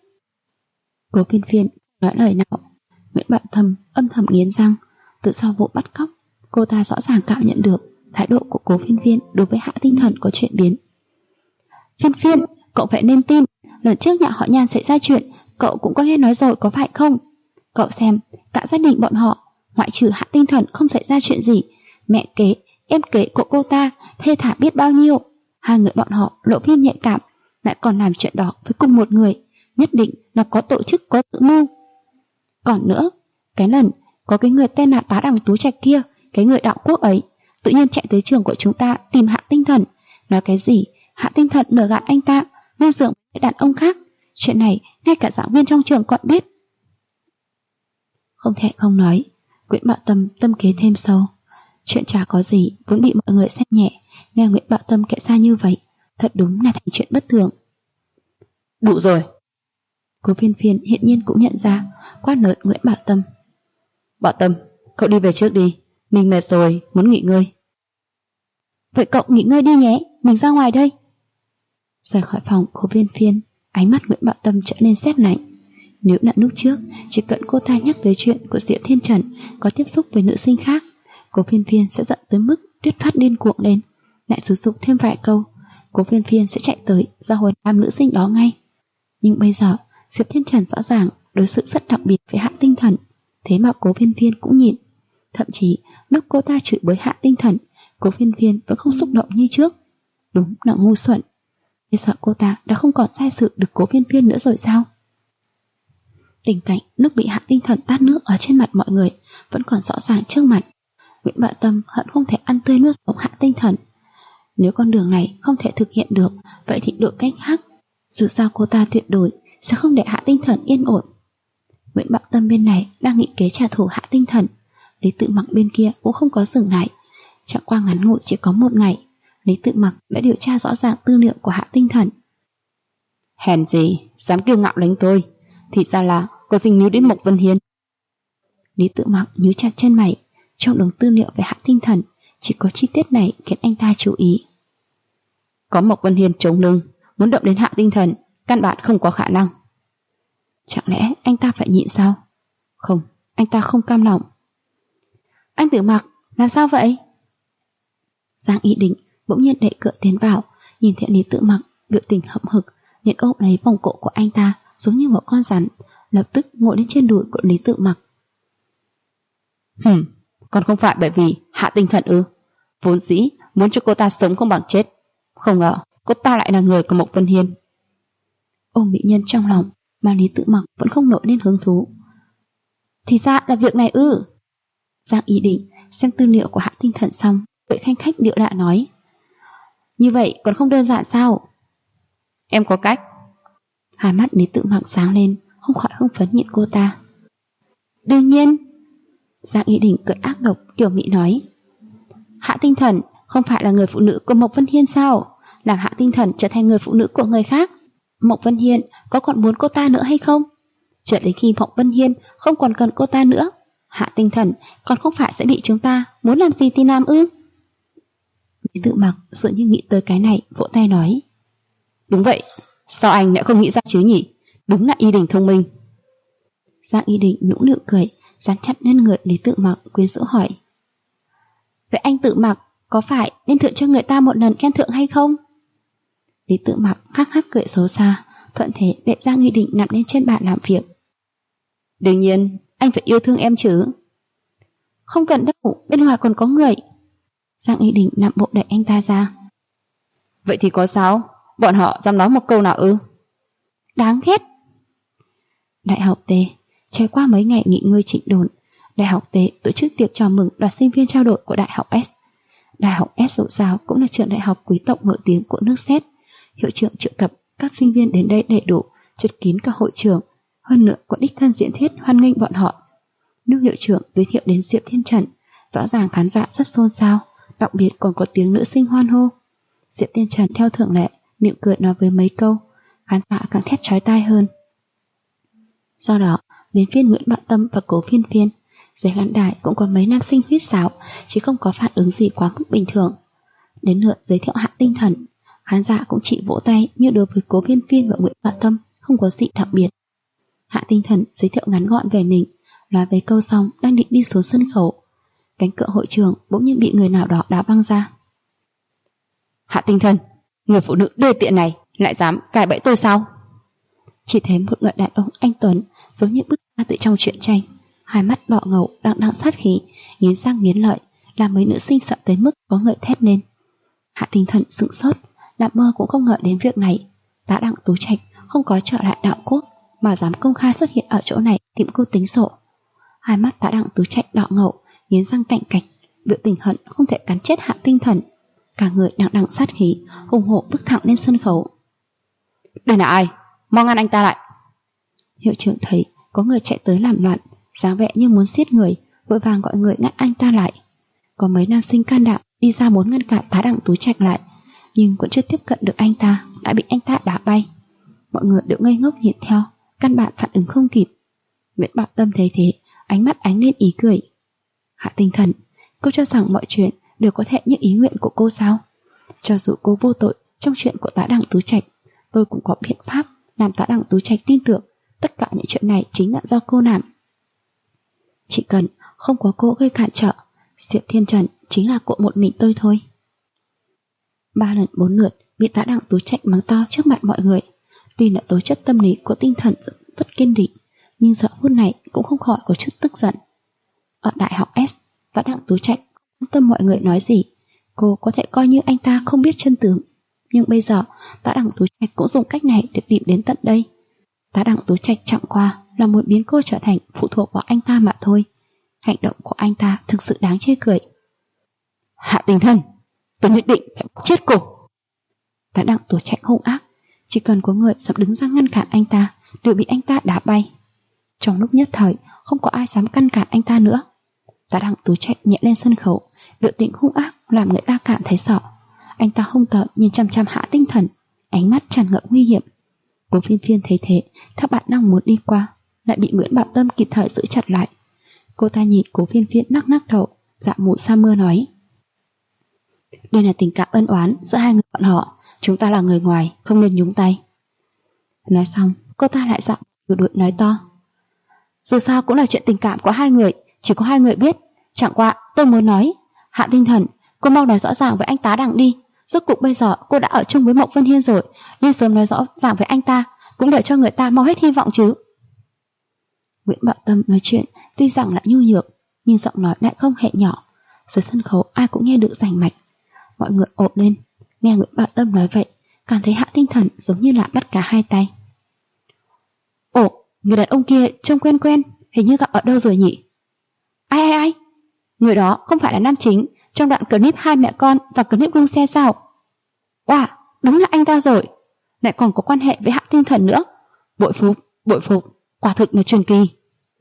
Cố Phiên Phiên nói lời nào, Nguyễn Bảo Tâm âm thầm nghiến răng. Từ sau vụ bắt cóc, cô ta rõ ràng cảm nhận được thái độ của Cố Phiên Phiên đối với Hạ Tinh Thần có chuyển biến. Phiên Phiên, cậu phải nên tin, lần trước nhà họ Nhan xảy ra chuyện, cậu cũng có nghe nói rồi có phải không? Cậu xem, cả gia đình bọn họ, ngoại trừ Hạ Tinh Thần không xảy ra chuyện gì, mẹ kế, em kế của cô ta thê thảm biết bao nhiêu. Hai người bọn họ lộ phim nhạy cảm, lại còn làm chuyện đó với cùng một người, nhất định là có tổ chức, có tự mưu. Còn nữa, cái lần có cái người tên là Tá Đằng Tú Trạch kia, cái người đạo quốc ấy, tự nhiên chạy tới trường của chúng ta tìm Hạ Tinh Thần, nói cái gì Hạ Tinh Thần lừa gạt anh ta, nuôi dưỡng với đàn ông khác. Chuyện này ngay cả giảng viên trong trường còn biết. Không thể không nói, Nguyễn Bảo Tâm tâm kế thêm sâu. Chuyện chả có gì vốn bị mọi người xem nhẹ, nghe Nguyễn Bảo Tâm kể ra như vậy, thật đúng là thành chuyện bất thường. Đủ rồi. Cố Phiên Phiên hiện nhiên cũng nhận ra, quát lớn Nguyễn Bảo Tâm. Bảo Tâm, cậu đi về trước đi, mình mệt rồi, muốn nghỉ ngơi. Vậy cậu nghỉ ngơi đi nhé, mình ra ngoài đây. Rời khỏi phòng Cố Phiên Phiên, ánh mắt Nguyễn Bảo Tâm trở nên sét lạnh. Nếu là lúc trước, chỉ cần cô ta nhắc tới chuyện của Diệp Thiên Trần có tiếp xúc với nữ sinh khác, Cố Phiên Phiên sẽ giận tới mức đứt phát điên cuồng lên. Lại sử dụng thêm vài câu, Cố Phiên Phiên sẽ chạy tới ra hồi nam nữ sinh đó ngay. Nhưng bây giờ, Diệp Thiên Trần rõ ràng đối xử rất đặc biệt với Hạ Tinh Thần, thế mà Cố Phiên Phiên cũng nhịn. Thậm chí lúc cô ta chửi bới Hạ Tinh Thần, Cố Phiên Phiên vẫn không xúc động như trước. Đúng là ngu xuẩn. Bây giờ cô ta đã không còn sai sự được Cố Phiên Phiên nữa rồi sao? Tình cảnh nước bị Hạ Tinh Thần tát nước ở trên mặt mọi người vẫn còn rõ ràng trước mặt. Nguyễn Bảo Tâm hận không thể ăn tươi nuốt sống Hạ Tinh Thần. Nếu con đường này không thể thực hiện được, vậy thì đổi cách khác. Dù sao cô ta tuyệt đối sẽ không để Hạ Tinh Thần yên ổn. Nguyễn Bảo Tâm bên này đang nghĩ kế trả thù Hạ Tinh Thần, Lý Tự Mặc bên kia cũng không có dừng lại. Chẳng qua ngắn ngủi chỉ có 1 ngày, Lý Tự Mặc đã điều tra rõ ràng tư liệu của Hạ Tinh Thần. Hèn gì, dám kiêu ngạo đánh tôi, thì ra là có dính líu đến Mộc Vân Hiên. Lý Tự Mặc nhíu chặt chân mày, trong đống tư liệu về Hạ Tinh Thần chỉ có chi tiết này khiến anh ta chú ý. Có Mộc Vân Hiên chống lưng, muốn động đến Hạ Tinh Thần, căn bản không có khả năng. Chẳng lẽ anh ta phải nhịn sao? Không, anh ta không cam lòng. Anh Tử Mặc, làm sao vậy? Giang Ý Định bỗng nhiên đẩy cửa tiến vào, nhìn thấy Lý Tự Mặc biểu tình hậm hực, liền ôm lấy vòng cổ của anh ta giống như một con rắn, lập tức ngồi lên trên đùi của Lý Tự Mặc. Còn không phải bởi vì Hạ Tinh Thần ư? Vốn dĩ muốn cho cô ta sống không bằng chết, không ngờ cô ta lại là người của Mộc Vân Hiên. Ôm mỹ nhân trong lòng mà Lý Tự Mặc vẫn không nổi lên hứng thú. Thì ra là việc này ư? Giang Ý Định xem tư liệu của Hạ Tinh Thần xong, cười khanh khách điệu đạ nói. Như vậy còn không đơn giản sao? Em có cách. Hai mắt Lý Tự Mặc sáng lên, không khỏi hưng phấn nhìn cô ta. Đương nhiên. Giang Ý Định cười ác độc kiểu mị nói. Hạ Tinh Thần không phải là người phụ nữ của Mộc Vân Hiên sao? Làm Hạ Tinh Thần trở thành người phụ nữ của người khác, Mộc Vân Hiên có còn muốn cô ta nữa hay không? Chờ đến khi Mộc Vân Hiên không còn cần cô ta nữa, Hạ Tinh Thần còn không phải sẽ bị chúng ta muốn làm gì thì làm ư? Lý Tự Mặc dường như nghĩ tới cái này, vỗ tay nói. Đúng vậy, sao anh lại không nghĩ ra chứ nhỉ? Đúng là Ý Định thông minh. Giang Ý Định nũng nịu cười, dán chặt lên người Lý Tự Mặc, quyến rũ hỏi. Vậy anh Tự Mặc có phải nên thưởng cho người ta một lần khen thưởng hay không? Lý Tự Mặc hắc hắc cười xấu xa, thuận thế để Giang Ý Định nằm lên trên bàn làm việc. Đương nhiên, anh phải yêu thương em chứ. Không cần đâu, bên ngoài còn có người. Giang Ý Định nằm bộ đẩy anh ta ra. Vậy thì có sao? Bọn họ dám nói một câu nào ư? Đáng ghét. Đại học T, trải qua mấy ngày nghỉ ngơi chỉnh đốn, Đại học T tổ chức tiệc chào mừng đoàn sinh viên trao đổi của Đại học S. Đại học S dẫu sao cũng là trường đại học quý tộc nổi tiếng của nước Séc. Hiệu trưởng triệu tập các sinh viên đến đây đầy đủ, chật kín cả hội trường. Hơn nữa còn đích thân diễn thuyết hoan nghênh bọn họ. Lúc hiệu trưởng giới thiệu đến Diệp Thiên Trần, rõ ràng khán giả rất xôn xao, đặc biệt còn có tiếng nữ sinh hoan hô. Diệp Thiên Trần theo thường lệ mỉm cười nói với mấy câu, khán giả càng thét chói tai hơn. Sau đó đến phiên Nguyễn Bảo Tâm và Cố Phiên Phiên, dưới khán đài cũng có mấy nam sinh huýt sáo, chỉ không có phản ứng gì quá mức bình thường. Đến lượt giới thiệu Hạ Tinh Thần, khán giả cũng chỉ vỗ tay như đối với Cố Phiên Phiên và Nguyễn Bảo Tâm, không có gì đặc biệt. Hạ Tinh Thần giới thiệu ngắn gọn về mình, nói mấy câu xong đang định đi xuống sân khấu, cánh cửa hội trường bỗng nhiên bị người nào đó đá văng ra. Hạ Tinh Thần, người phụ nữ đê tiện này lại dám cài bẫy tôi sao? Chỉ thấy một người đàn ông anh tuấn giống như bứt ra từ trong truyện tranh, hai mắt đỏ ngầu đằng đằng sát khí, nghiến răng nghiến lợi, làm mấy nữ sinh sợ tới mức có người thét lên. Hạ Tinh Thần sững sốt, nằm mơ cũng không ngờ đến việc này. Tá Đặng Tú Trạch không có trở lại đạo quốc mà dám công khai xuất hiện ở chỗ này tìm cô tính sổ. Hai mắt Tá Đặng Tú Trạch đỏ ngầu, nghiến răng cạnh cạch, biểu tình hận không thể cắn chết Hạ Tinh Thần. Cả người đằng đằng sát khí, hùng hổ bước thẳng lên sân khấu. Đây là ai? Mau ngăn anh ta lại. Hiệu trưởng thấy có người chạy tới làm loạn, dáng vẻ như muốn giết người, vội vàng gọi người ngăn anh ta lại. Có mấy nam sinh can đảm đi ra muốn ngăn cản Tá Đẳng Tú Trạch lại, nhưng vẫn chưa tiếp cận được anh ta đã bị anh ta đá bay. Mọi người đều ngây ngốc nhìn theo, căn bản phản ứng không kịp. Nguyễn Bảo Tâm thấy thế, ánh mắt ánh lên ý cười. Hạ Tinh Thần, cô cho rằng mọi chuyện đều có thể như ý nguyện của cô sao? Cho dù cô vô tội trong chuyện của Tá Đẳng Tú Trạch, tôi cũng có biện pháp làm Tá Đẳng Tú Trạch tin tưởng tất cả những chuyện này chính là do cô làm. Chỉ cần không có cô gây cản trở, Diệp Thiên Trần chính là của một mình tôi thôi. 3 lần 4 lượt bị Tá Đẳng Tú Trạch mắng to trước mặt mọi người. Tuy là tố chất tâm lý của tinh thần rất kiên định, nhưng giờ phút này cũng không khỏi có chút tức giận. Ở đại học S, Tá Đẳng Tú Trạch không tâm mọi người nói gì, cô có thể coi như anh ta không biết chân tướng. Nhưng bây giờ Tá Đẳng Tú Trạch cũng dùng cách này để tìm đến tận đây. Tá Đẳng Tú Trạch chẳng qua là muốn biến cô trở thành phụ thuộc vào anh ta mà thôi. Hành động của anh ta thực sự đáng chê cười. Hạ Tinh Thần, tôi nhất định phải chết cô. Tá Đẳng Tú Trạch hung ác, chỉ cần có người dám đứng ra ngăn cản anh ta đều bị anh ta đá bay. Trong lúc nhất thời không có ai dám ngăn cản anh ta nữa. Tá Đẳng Tú Trạch nhẹ lên sân khấu, biểu tình hung ác làm người ta cảm thấy sợ. Anh ta hung tợn nhìn chằm chằm Hạ Tinh Thần, ánh mắt tràn ngập nguy hiểm. Cố Phiên Phiên thấy thế, theo bản năng muốn đi qua, lại bị Nguyễn Bảo Tâm kịp thời giữ chặt lại. Cô ta nhìn Cố Phiên Phiên nắc nắc đầu, dạ mụ sa mưa nói: đây là tình cảm ân oán giữa hai người bọn họ, chúng ta là người ngoài, không nên nhúng tay. Nói xong, cô ta lại giọng đuổi đuổi nói to: dù sao cũng là chuyện tình cảm của hai người, chỉ có hai người biết. Chẳng qua tôi muốn nói, Hạ Tinh Thần, cô mau nói rõ ràng với anh Tá Đẳng đi. Rốt cuộc bây giờ cô đã ở chung với Mộng Vân Hiên rồi, nên sớm nói rõ ràng với anh ta, cũng để cho người ta mau hết hy vọng chứ. Nguyễn Bảo Tâm nói chuyện tuy rằng là nhu nhược, nhưng giọng nói lại không hề nhỏ. Dưới sân khấu ai cũng nghe được rành mạch. Mọi người ộp lên, nghe Nguyễn Bảo Tâm nói vậy, cảm thấy Hạ Tinh Thần giống như là bắt cả hai tay. Ồ, người đàn ông kia trông quen quen, hình như gặp ở đâu rồi nhỉ? Ai? Người đó không phải là nam chính trong đoạn clip hai mẹ con và clip đua xe sao? Wow, đúng là anh ta rồi. Lại còn có quan hệ với Hạ Tinh Thần nữa. Bội phục, quả thực là truyền kỳ.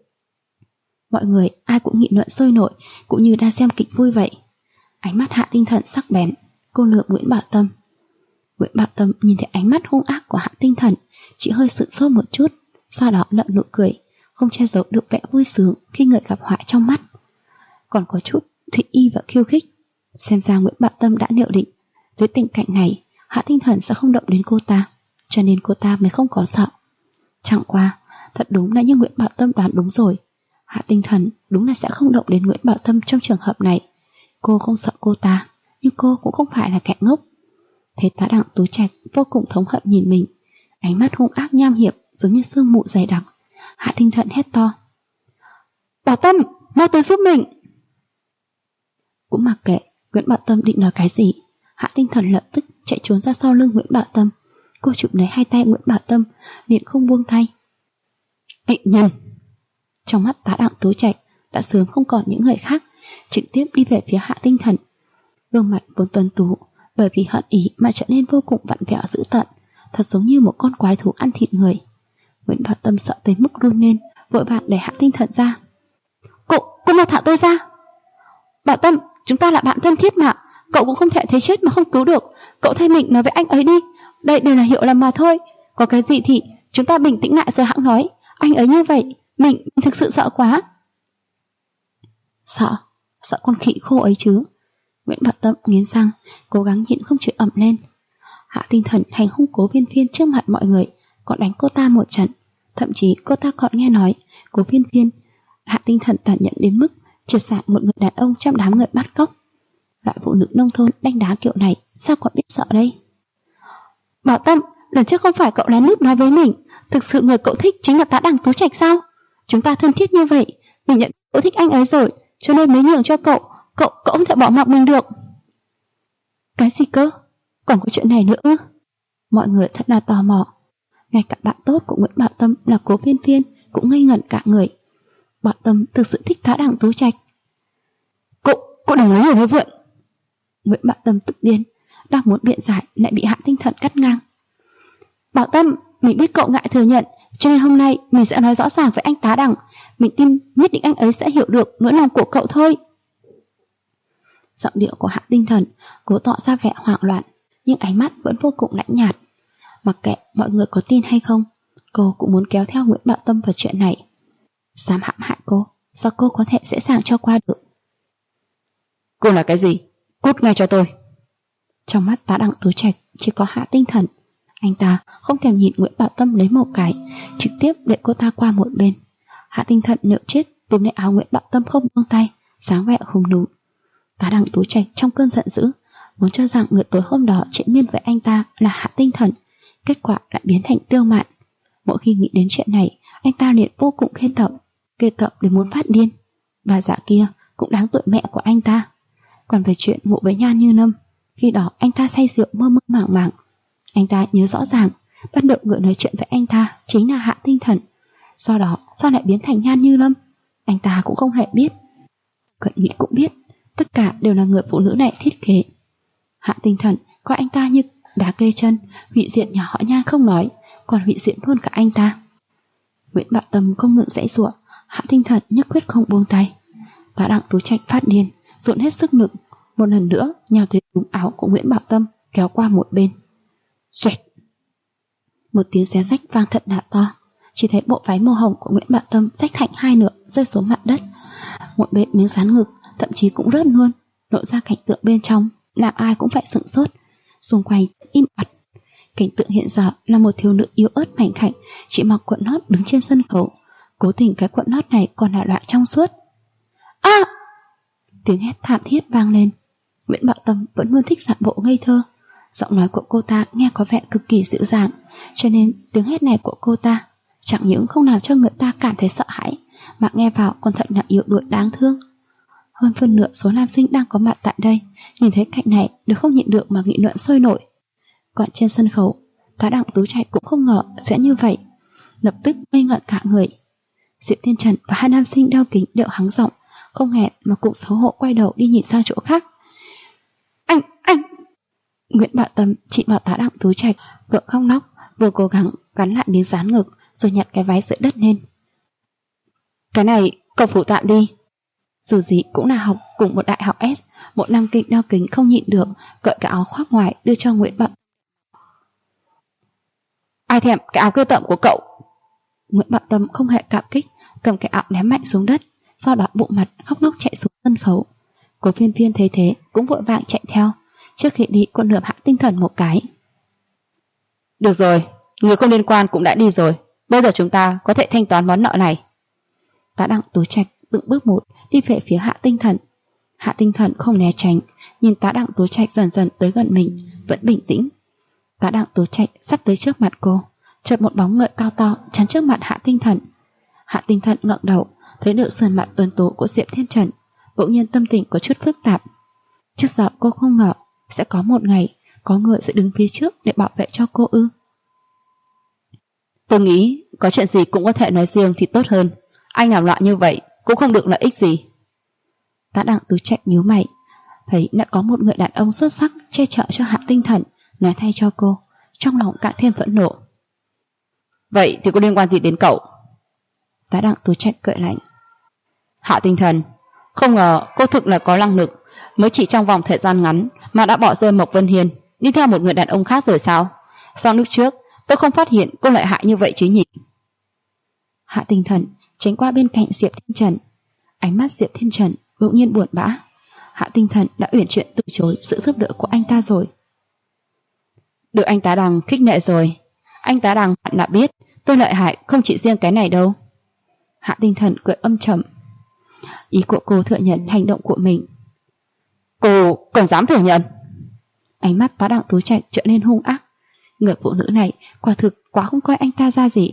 Mọi người ai cũng nghị luận sôi nổi, cũng như đang xem kịch vui vậy. Ánh mắt Hạ Tinh Thần sắc bén, cô lườm Nguyễn Bảo Tâm. Nguyễn Bảo Tâm nhìn thấy ánh mắt hung ác của Hạ Tinh Thần, chỉ hơi sửng sốt một chút, sau đó nở nụ cười, không che giấu được vẻ vui sướng khi người gặp họa trong mắt. Còn có chút thủy y và khiêu khích. Xem ra Nguyễn Bảo Tâm đã liệu định, dưới tình cảnh này Hạ Tinh Thần sẽ không động đến cô ta, cho nên cô ta mới không có sợ. Chẳng qua, thật đúng là như Nguyễn Bảo Tâm đoán đúng rồi, Hạ Tinh Thần đúng là sẽ không động đến Nguyễn Bảo Tâm trong trường hợp này. Cô không sợ cô ta, nhưng cô cũng không phải là kẻ ngốc. Thấy Tá Đẳng Tú Trạch vô cùng thống hận nhìn mình, ánh mắt hung ác nham hiểm giống như sương mù dày đặc, Hạ Tinh Thần hét to: Bảo Tâm, mau tới giúp mình! Cũng mặc kệ Nguyễn Bảo Tâm định nói cái gì, Hạ Tinh Thần lập tức chạy trốn ra sau lưng Nguyễn Bảo Tâm. Cô chụp lấy hai tay Nguyễn Bảo Tâm, liền không buông tay. Định nhân! Trong mắt Tá Đẳng Tú Trạch đã sớm không còn những người khác, trực tiếp đi về phía Hạ Tinh Thần. Gương mặt vốn tuấn tú bởi vì hận ý mà trở nên vô cùng vặn vẹo dữ tợn, thật giống như một con quái thú ăn thịt người. Nguyễn Bảo Tâm sợ tới mức run lên, vội vàng đẩy Hạ Tinh Thần ra. Cô mau thả tôi ra! Bảo Tâm, chúng ta là bạn thân thiết mà, cậu cũng không thể thấy chết mà không cứu được. Cậu thay mình nói với anh ấy đi, đây đều là hiểu lầm mà thôi. Có cái gì thì chúng ta bình tĩnh lại rồi hẵng nói. Anh ấy như vậy, mình thực sự sợ quá. Sợ con khỉ khô ấy chứ. Nguyễn Bảo Tâm nghiến răng, cố gắng nhịn không chịu ẩm lên. Hạ Tinh Thần hành hung Cố Phiên Phiên trước mặt mọi người, còn đánh cô ta một trận. Thậm chí cô ta còn nghe nói Cố Phiên Phiên, Hạ Tinh Thần tàn nhẫn đến mức triệt xạ một người đàn ông trong đám người bắt cóc. Loại phụ nữ nông thôn đánh đá kiểu này sao còn biết sợ đây? Bảo Tâm, lần trước không phải cậu lén lút nói với mình, thực sự người cậu thích chính là Tá Đẳng Tú Trạch sao? Chúng ta thân thiết như vậy, mình nhận cậu thích anh ấy rồi, cho nên mới nhường cho cậu không thể bỏ mặc mình được. Cái gì cơ? Còn có chuyện này nữa ư? Mọi người thật là tò mò. Ngay cả bạn tốt của Nguyễn Bảo Tâm là Cố Phiên Phiên cũng ngây ngẩn cả người. Bảo Tâm thực sự thích Tá Đẳng Tú Trạch. Cô đừng nói nói vượn. Nguyễn Bảo Tâm tức điên, đang muốn biện giải lại bị Hạ Tinh Thần cắt ngang. Bảo Tâm, mình biết cậu ngại thừa nhận, cho nên hôm nay mình sẽ nói rõ ràng với anh Tá Đẳng. Mình tin nhất định anh ấy sẽ hiểu được nỗi lòng của cậu thôi. Giọng điệu của Hạ Tinh Thần cố tỏ ra vẻ hoảng loạn, nhưng ánh mắt vẫn vô cùng lạnh nhạt. Mặc kệ mọi người có tin hay không, cô cũng muốn kéo theo Nguyễn Bảo Tâm vào chuyện này. Dám hãm hại cô, sao cô có thể dễ dàng cho qua được? Cô là cái gì? Cút ngay cho tôi. Trong mắt Tá Đặng Tú Trạch chỉ có Hạ Tinh Thần. Anh ta không thèm nhìn Nguyễn Bảo Tâm lấy một cái, trực tiếp để cô ta qua một bên. Hạ Tinh Thần nựu chết túm lấy áo Nguyễn Bảo Tâm không buông tay, sáng vẻ không đúng. Tá Đặng Tú Trạch trong cơn giận dữ muốn cho rằng người tối hôm đó triện miên với anh ta là Hạ Tinh Thần, kết quả lại biến thành Tiêu Mạn. Mỗi khi nghĩ đến chuyện này, anh ta liền vô cùng ghê tởm đến muốn phát điên. Bà già kia cũng đáng tuổi mẹ của anh ta. Còn về chuyện ngủ với Nhan Như Lâm, khi đó anh ta say rượu mơ mơ màng màng. Anh ta nhớ rõ ràng ban đầu người nói chuyện với anh ta chính là Hạ Tinh Thần. Do đó sao lại biến thành Nhan Như Lâm, anh ta cũng không hề biết. Cận nghĩ cũng biết, tất cả đều là người phụ nữ này thiết kế. Hạ Tinh Thần coi anh ta như đá kê chân, hủy diệt nhà họ Nhan không nói, còn hủy diệt luôn cả anh ta. Nguyễn Bảo Tâm không ngừng giãy giụa, Hạ Tinh Thần nhất quyết không buông tay. Tá Đặng Tú Trạch phát điên, dồn hết sức lực, một lần nữa nhào tới túm áo của Nguyễn Bảo Tâm kéo qua một bên. Xoẹt! Một tiếng xé rách vang thật là to, chỉ thấy bộ váy màu hồng của Nguyễn Bảo Tâm rách thành hai nửa rơi xuống mặt đất. Một bên miếng dán ngực thậm chí cũng rớt luôn, lộ ra cảnh tượng bên trong làm ai cũng phải sửng sốt. Xung quanh im bặt. Cảnh tượng hiện giờ là một thiếu nữ yếu ớt mảnh khảnh chỉ mặc quần lót đứng trên sân khấu. Cố tình cái quần lót này còn là loại trong suốt. A! Tiếng hét thảm thiết vang lên. Nguyễn Bảo Tâm vẫn luôn thích giả bộ ngây thơ. Giọng nói của cô ta nghe có vẻ cực kỳ dịu dàng, cho nên tiếng hét này của cô ta chẳng những không làm cho người ta cảm thấy sợ hãi, mà nghe vào còn thật là yếu đuối đáng thương. Hơn phân nửa số nam sinh đang có mặt tại đây nhìn thấy cảnh này đều không nhịn được mà nghị luận sôi nổi. Còn trên sân khấu, Tá Đặng Tú Trạch cũng không ngờ sẽ như vậy, lập tức ngây ngẩn cả người. Diệp Thiên Trần và hai nam sinh đeo kính đều hắng giọng, không hẹn mà cũng xấu hổ quay đầu đi nhìn sang chỗ khác. Anh! Nguyễn Bảo Tâm chỉ bảo Tá Đặng Tú Trạch vừa khóc lóc vừa cố gắng gắn lại miếng dán ngực rồi nhặt cái váy dưới đất lên. Cái này cậu phủ tạm đi. Dù gì cũng là học cùng một đại học S, một nam kinh đeo kính không nhịn được cởi cái áo khoác ngoài đưa cho Nguyễn Bảo. Ai thèm cái áo cơ tởm của cậu? Nguyễn Bảo Tâm không hề cảm kích, cầm cái áo ném mạnh xuống đất, sau đó bụng mặt khóc lóc chạy xuống sân khấu. Cố Phiên Phiên thấy thế cũng vội vàng chạy theo, trước khi đi còn lườm Hạ Tinh Thần một cái. Được rồi, người không liên quan cũng đã đi rồi, bây giờ chúng ta có thể thanh toán món nợ này. Tá Đặng Tú Trạch từng bước một đi về phía Hạ Tinh Thần. Hạ Tinh Thần không né tránh, nhìn Tá Đặng Tú Trạch dần dần tới gần mình, vẫn bình tĩnh. Tá Đặng Tú Trạch sắp tới trước mặt cô, chợt một bóng người cao to chắn trước mặt Hạ Tinh Thần. Hạ Tinh Thần ngẩng đầu, thấy nửa sườn mặt tuấn tú của Diệp Thiên Trần, bỗng nhiên tâm tình có chút phức tạp. Trước giờ cô không ngờ sẽ có một ngày có người sẽ đứng phía trước để bảo vệ cho cô ư? Tôi nghĩ có chuyện gì cũng có thể nói riêng thì tốt hơn. Anh làm loạn như vậy cũng không được lợi ích gì. Tá Đặng Tú Trạch nhíu mày, thấy đã có một người đàn ông xuất sắc che chở cho Hạ Tinh Thần nói thay cho cô, trong lòng càng thêm phẫn nộ. Vậy thì có liên quan gì đến cậu? Tá Đặng Tú Trạch cười lạnh. Hạ Tinh Thần, không ngờ cô thực là có năng lực, mới chỉ trong vòng thời gian ngắn mà đã bỏ rơi Mộc Vân Hiên đi theo một người đàn ông khác rồi sao? Sao lúc trước tôi không phát hiện cô lợi hại như vậy chứ nhỉ? Hạ Tinh Thần tránh qua bên cạnh Diệp Thiên Trần. Ánh mắt Diệp Thiên Trần bỗng nhiên buồn bã. Hạ Tinh Thần đã uyển chuyển từ chối sự giúp đỡ của anh ta rồi. Được anh tá Đằng khích lệ rồi. Anh tá Đằng hẳn đã biết tôi lợi hại không chỉ riêng cái này đâu. Hạ Tinh Thần cười âm trầm. Ý của cô thừa nhận hành động của mình. Cô còn dám thừa nhận? Ánh mắt Tá Đặng Tú Trạch trở nên hung ác. Người phụ nữ này quả thực quá không coi anh ta ra gì.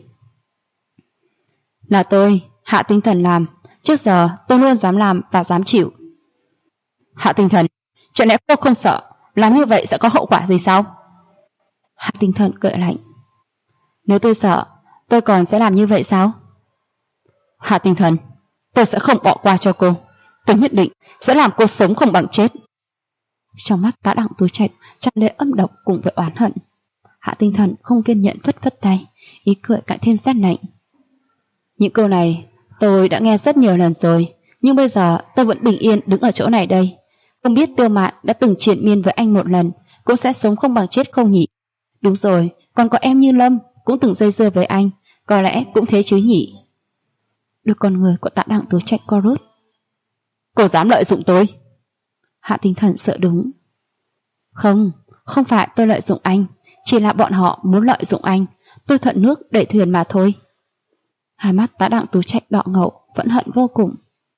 Là tôi, Hạ Tinh Thần làm. Trước giờ tôi luôn dám làm và dám chịu. Hạ Tinh Thần, chuyện lẽ cô không sợ làm như vậy sẽ có hậu quả gì sao? Hạ Tinh Thần cười lạnh. Nếu tôi sợ, tôi còn sẽ làm như vậy sao? Hạ Tinh Thần, tôi sẽ không bỏ qua cho cô. Tôi nhất định sẽ làm cô sống không bằng chết. Trong mắt Tá Đặng Tú Trạch tràn đầy âm độc cùng với oán hận. Hạ Tinh Thần không kiên nhẫn phất phất tay, ý cười càng thêm rét lạnh. Những câu này tôi đã nghe rất nhiều lần rồi, nhưng bây giờ tôi vẫn bình yên đứng ở chỗ này đây. Không biết Tiêu Mạn đã từng triền miên với anh một lần, cũng sẽ sống không bằng chết không nhỉ? Đúng rồi, còn có em Như Lâm cũng từng dây dưa với anh, có lẽ cũng thế chứ nhỉ? Đôi con người của Tạ Đặng Tú Trạch co rút. Cô dám lợi dụng tôi? Hạ Tinh Thần sợ đúng. Không phải tôi lợi dụng anh, chỉ là bọn họ muốn lợi dụng anh, tôi thuận nước đẩy thuyền mà thôi. Hai mắt Tạ Đặng Tú Trạch đỏ ngầu, vẫn hận vô cùng.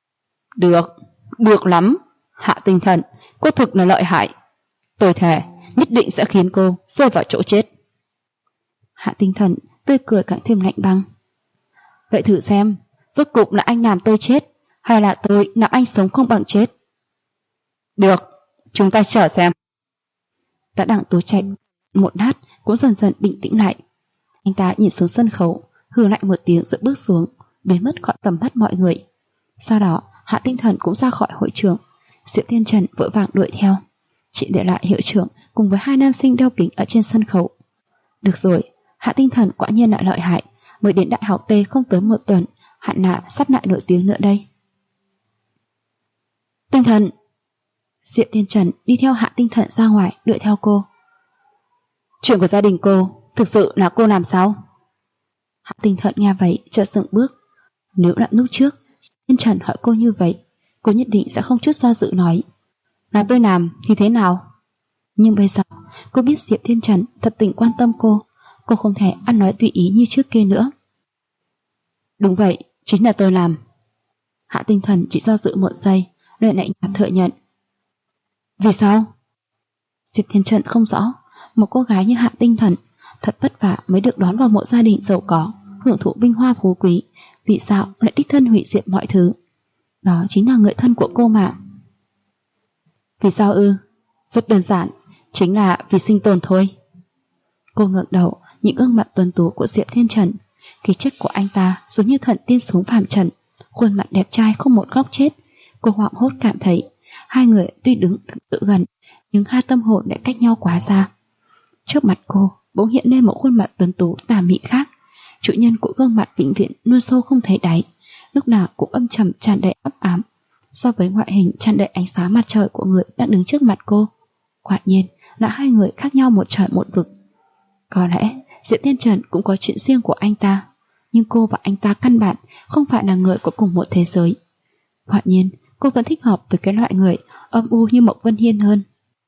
Được lắm, Hạ Tinh Thần, cô thực là lợi hại. Tôi thề, nhất định sẽ khiến cô rơi vào chỗ chết. Hạ Tinh Thần tươi cười càng thêm lạnh băng. Vậy thử xem, rốt cục là anh làm tôi chết, hay là tôi làm anh sống không bằng chết? Được, chúng ta chờ xem. Tạ Đặng Tú Trạch một lát cũng dần dần bình tĩnh lại. Anh ta nhìn xuống sân khấu, hừ lạnh một tiếng rồi bước xuống, biến mất khỏi tầm mắt mọi người. Sau đó Hạ Tinh Thần cũng ra khỏi hội trường. Diệp Thiên Trần vội vàng đuổi theo, chỉ để lại hiệu trưởng cùng với hai nam sinh đeo kính ở trên sân khấu. Được rồi, Hạ Tinh Thần quả nhiên lại lợi hại, mới đến đại học T không tới một tuần, hạn nạ sắp lại nổi tiếng nữa đây. Tinh Thần! Diệp Thiên Trần đi theo Hạ Tinh Thần ra ngoài đuổi theo cô. Chuyện của gia đình cô, thực sự là cô làm sao? Hạ Tinh Thần nghe vậy chợt dừng bước. Nếu là lúc trước Thiên Trần hỏi cô như vậy, cô nhất định sẽ không chút do dự nói là tôi làm thì thế nào. Nhưng bây giờ cô biết Diệp Thiên Trần thật tình quan tâm cô không thể ăn nói tùy ý như trước kia nữa. Đúng vậy, chính là tôi làm. Hạ Tinh Thần chỉ do dự một giây, rồi lạnh nhạt thừa nhận. Vì sao? Diệp Thiên Trần không rõ, một cô gái như Hạ Tinh Thần thật vất vả mới được đón vào một gia đình giàu có, hưởng thụ vinh hoa phú quý, vì sao lại đích thân hủy diệt mọi thứ? Đó chính là người thân của cô mà. Vì sao ư? Rất đơn giản, chính là vì sinh tồn thôi. Cô ngẩng đầu, những gương mặt tuấn tú của Diệp Thiên Trần, khí chất của anh ta giống như thần tiên xuống phàm trần, khuôn mặt đẹp trai không một góc chết. Cô hoảng hốt cảm thấy hai người tuy đứng tự gần, nhưng hai tâm hồn lại cách nhau quá xa. Trước mặt cô bỗng hiện lên một khuôn mặt tuấn tú tà mị khác, chủ nhân của gương mặt vĩnh viễn luôn sâu không thấy đáy, lúc nào cũng âm trầm tràn đầy ấp ám. So với ngoại hình tràn đầy ánh sáng mặt trời của người đang đứng trước mặt cô, quả nhiên là hai người khác nhau một trời một vực. Có lẽ Diệp Thiên Trần cũng có chuyện riêng của anh ta, nhưng cô và anh ta căn bản không phải là người của cùng một thế giới. Quả nhiên cô vẫn thích hợp với cái loại người âm u như Mộc Vân Hiên hơn.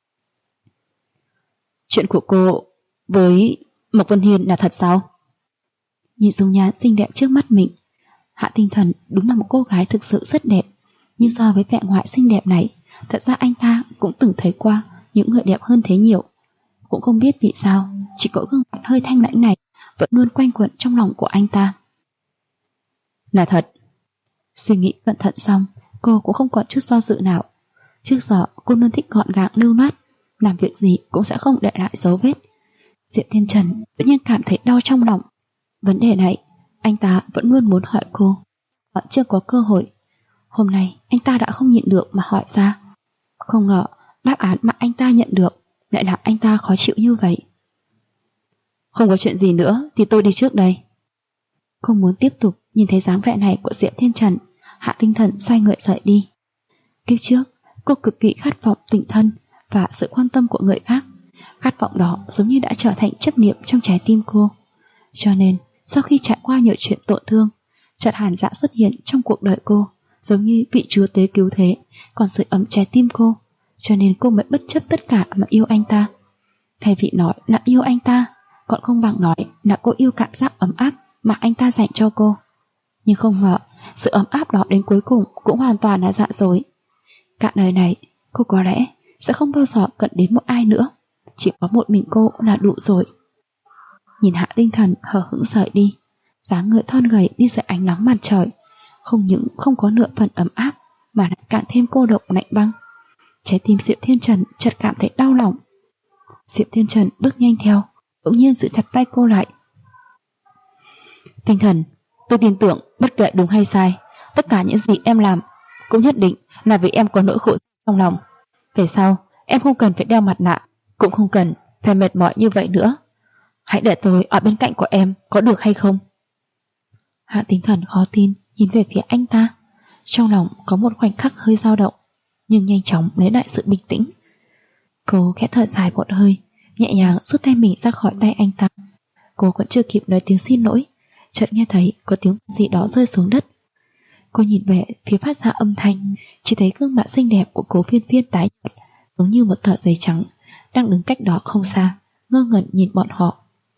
Chuyện của cô với Mộc Vân Hiên là thật sao? Nhìn dung nhan xinh đẹp trước mắt mình, Hạ Tinh Thần đúng là một cô gái thực sự rất đẹp, nhưng so với vẻ ngoài xinh đẹp này, thật ra anh ta cũng từng thấy qua những người đẹp hơn thế nhiều. Cũng không biết vì sao, chỉ có gương mặt hơi thanh lãnh này vẫn luôn quanh quẩn trong lòng của anh ta. Là thật. Suy nghĩ cẩn thận xong, cô cũng không còn chút do dự nào. Trước giờ cô luôn thích gọn gàng lưu loát, làm việc gì cũng sẽ không để lại dấu vết. Diệp Thiên Trần tự nhiên cảm thấy đau trong lòng. Vấn đề này anh ta vẫn luôn muốn hỏi cô, vẫn chưa có cơ hội. Hôm nay anh ta đã không nhịn được mà hỏi ra. Không ngờ đáp án mà anh ta nhận được lại làm anh ta khó chịu như vậy. Không có chuyện gì nữa thì tôi đi trước đây. Không muốn tiếp tục nhìn thấy dáng vẻ này của Diệp Thiên Trần, Hạ Tinh Thần xoay người rời đi. Kiếp trước cô cực kỳ khát vọng tình thân và sự quan tâm của người khác. Khát vọng đó giống như đã trở thành chấp niệm trong trái tim cô. Cho nên sau khi trải qua nhiều chuyện tổn thương, chợt Hàn Dạ xuất hiện trong cuộc đời cô, giống như vị chúa tế cứu thế, còn sưởi ấm trái tim cô. Cho nên cô mới bất chấp tất cả mà yêu anh ta. Thay vì nói là yêu anh ta, còn không bằng nói là cô yêu cảm giác ấm áp mà anh ta dành cho cô. Nhưng không ngờ sự ấm áp đó đến cuối cùng cũng hoàn toàn là giả dối. Cả đời này cô có lẽ sẽ không bao giờ cần đến một ai nữa, chỉ có một mình cô là đủ rồi. Nhìn Hạ Tinh Thần hờ hững rời đi, dáng người thon gầy đi dưới ánh nắng mặt trời, không những không có nửa phần ấm áp mà lại càng thêm cô độc lạnh băng. Trái tim Diệp Thiên Trần chợt cảm thấy đau lòng. Diệp Thiên Trần bước nhanh theo, bỗng nhiên giữ chặt tay cô lại. Tinh Thần, tôi tin tưởng bất kể đúng hay sai, tất cả những gì em làm cũng nhất định là vì em có nỗi khổ trong lòng. Về sau em không cần phải đeo mặt nạ, cũng không cần phải mệt mỏi như vậy nữa. Hãy để tôi ở bên cạnh của em, có được hay không? Hạ Tinh Thần khó tin nhìn về phía anh ta, trong lòng có một khoảnh khắc hơi dao động, nhưng nhanh chóng lấy lại sự bình tĩnh. Cô khẽ thở dài một hơi, nhẹ nhàng rút tay mình ra khỏi tay anh ta. Cô vẫn chưa kịp nói tiếng xin lỗi, chợt nghe thấy có tiếng gì đó rơi xuống đất. Cô nhìn về phía phát ra âm thanh, chỉ thấy gương mặt xinh đẹp của Cố Phiên Phiên tái nhợt, giống như một tờ giấy trắng, đang đứng cách đó không xa, ngơ ngẩn nhìn bọn họ.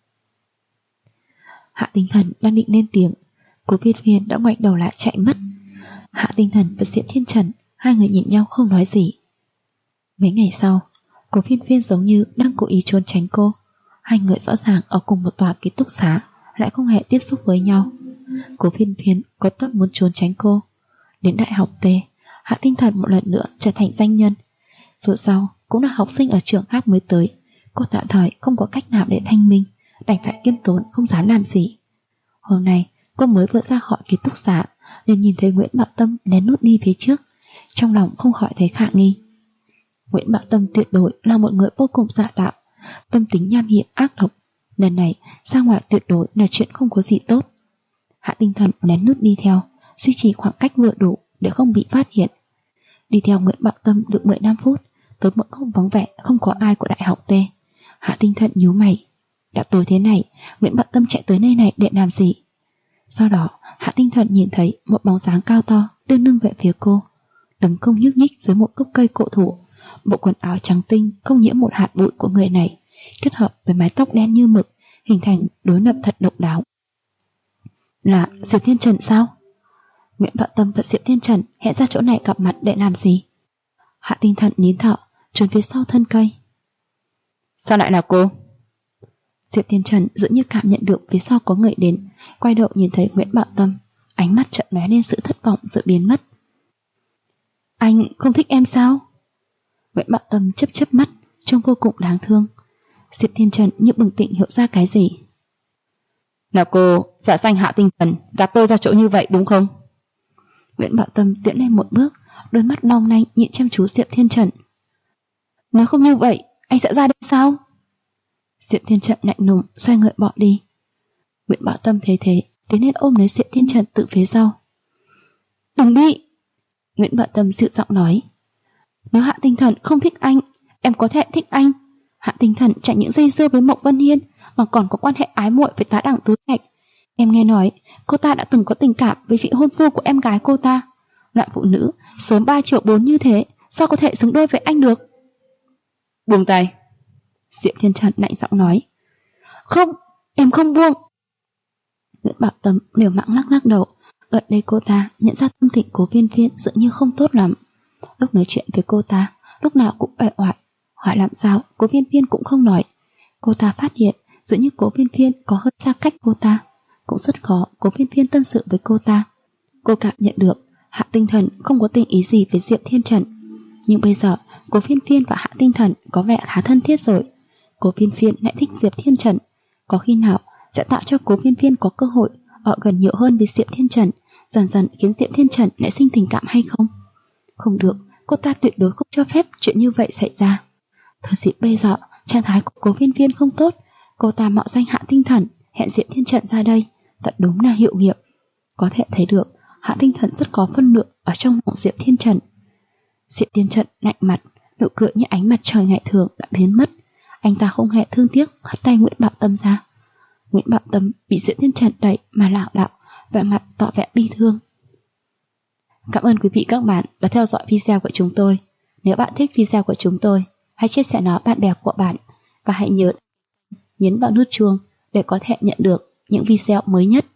Hạ Tinh Thần đang định lên tiếng, Cố Phiên Phiên đã ngoảnh đầu lại chạy mất. Hạ Tinh Thần và Diệp Thiên Trần, hai người nhìn nhau không nói gì. Mấy ngày sau, Cố Phiên Phiên giống như đang cố ý trốn tránh cô. Hai người rõ ràng ở cùng một tòa ký túc xá, lại không hề tiếp xúc với nhau. Cố Phiên Phiên có tâm muốn trốn tránh cô. Đến đại học T, Hạ Tinh Thần một lần nữa trở thành danh nhân. Dù sau cũng là học sinh ở trường khác mới tới, cô tạm thời không có cách nào để thanh minh, đành phải kiêm tốn không dám làm gì. Hôm nay cô mới vừa ra khỏi ký túc xá, liền nhìn thấy Nguyễn Bảo Tâm lén lút đi phía trước, trong lòng không khỏi thấy khả nghi. Nguyễn Bảo Tâm tuyệt đối là một người vô cùng giả đạo, tâm tính nham hiểm ác độc. Lần này ra ngoài tuyệt đối là chuyện không có gì tốt. Hạ Tinh Thần lén lút đi theo, duy trì khoảng cách vừa đủ để không bị phát hiện. Đi theo Nguyễn Bảo Tâm được 15 phút, tới một góc vắng vẻ không có ai của đại học T. Hạ Tinh Thần nhíu mày. Đã tối thế này, Nguyễn Bảo Tâm chạy tới nơi này để làm gì? Sau đó Hạ Tinh Thần nhìn thấy một bóng dáng cao to đưa lưng về phía cô, đứng không nhúc nhích dưới một gốc cây cổ thụ. Bộ quần áo trắng tinh không nhiễm một hạt bụi của người này, kết hợp với mái tóc đen như mực, hình thành đối lập thật độc đáo. Là Diệp Thiên Trần sao? Nguyễn Bảo Tâm và Diệp Thiên Trần hẹn ra chỗ này gặp mặt để làm gì? Hạ Tinh Thần nín thở, trốn phía sau thân cây. Sao lại là cô? Diệp Thiên Trần dường như cảm nhận được phía sau có người đến, quay đầu nhìn thấy Nguyễn Bảo Tâm, ánh mắt chợt lóe lên sự thất vọng rồi biến mất. Anh không thích em sao? Nguyễn Bảo Tâm chớp mắt, trông vô cùng đáng thương. Diệp Thiên Trần như bừng tỉnh hiểu ra cái gì. Là cô giả danh Hạ Tinh Thần gạt tôi ra chỗ như vậy đúng không? Nguyễn Bảo Tâm tiến lên một bước, đôi mắt long lanh nhìn chăm chú Diệp Thiên Trần. Nếu không như vậy, anh sẽ ra đây sao? Diệp Thiên Trần lạnh lùng xoay người bỏ đi. Nguyễn Bảo Tâm thấy thế, tiến lên ôm lấy Diệp Thiên Trần từ phía sau. Đừng đi! Nguyễn Bảo Tâm dịu giọng nói. Nếu Hạ Tinh Thần không thích anh, em có thể thích anh. Hạ Tinh Thần chẳng những dây dưa với Mộc Vân Hiên, mà còn có quan hệ ái muội với tá đẳng Tú Trạch. Em nghe nói cô ta đã từng có tình cảm với vị hôn phu của em gái cô ta. Loại phụ nữ sớm 3 triệu 4 như thế, sao có thể xứng đôi với anh được? Buông tay! Diệp Thiên Trần lạnh giọng nói. Không, em không buông. Nguyễn Bảo Tâm liều mạng lắc đầu. Ở đây cô ta nhận ra tâm tình Cố Phiên Phiên dường như không tốt lắm. Lúc nói chuyện với cô ta, lúc nào cũng uể oải, hỏi làm sao Cố Phiên Phiên cũng không nói. Cô ta phát hiện dường như Cố Phiên Phiên có hơi xa cách cô ta, cũng rất khó Cố Phiên Phiên tâm sự với cô ta. Cô cảm nhận được Hạ Tinh Thần không có tình ý gì với Diệp Thiên Trần, nhưng bây giờ Cố Phiên Phiên và Hạ Tinh Thần có vẻ khá thân thiết rồi. Cố Phiên Phiên lại thích Diệp Thiên Trần, có khi nào sẽ tạo cho Cố Phiên Phiên có cơ hội ở gần nhiều hơn với Diệp Thiên Trần, dần dần khiến Diệp Thiên Trần lại sinh tình cảm hay không? Không được, cô ta tuyệt đối không cho phép chuyện như vậy xảy ra. Thời dịp bây giờ, trạng thái của Cố Phiên Phiên không tốt, cô ta mạo danh Hạ Tinh Thần hẹn Diệp Thiên Trần ra đây, thật đúng là hiệu nghiệm. Có thể thấy được Hạ Tinh Thần rất có phân lượng ở trong lòng Diệp Thiên Trần. Diệp Thiên Trần lạnh mặt, nụ cười như ánh mặt trời ngày thường đã biến mất. Anh ta không hề thương tiếc hất tay Nguyễn Bảo Tâm ra. Nguyễn Bảo Tâm bị Diệp Thiên Trần đẩy mà lảo đảo, vẻ mặt tỏ vẻ bi thương. Cảm ơn quý vị các bạn đã theo dõi video của chúng tôi. Nếu bạn thích video của chúng tôi, hãy chia sẻ nó bạn bè của bạn và hãy nhớ nhấn vào nút chuông để có thể nhận được những video mới nhất.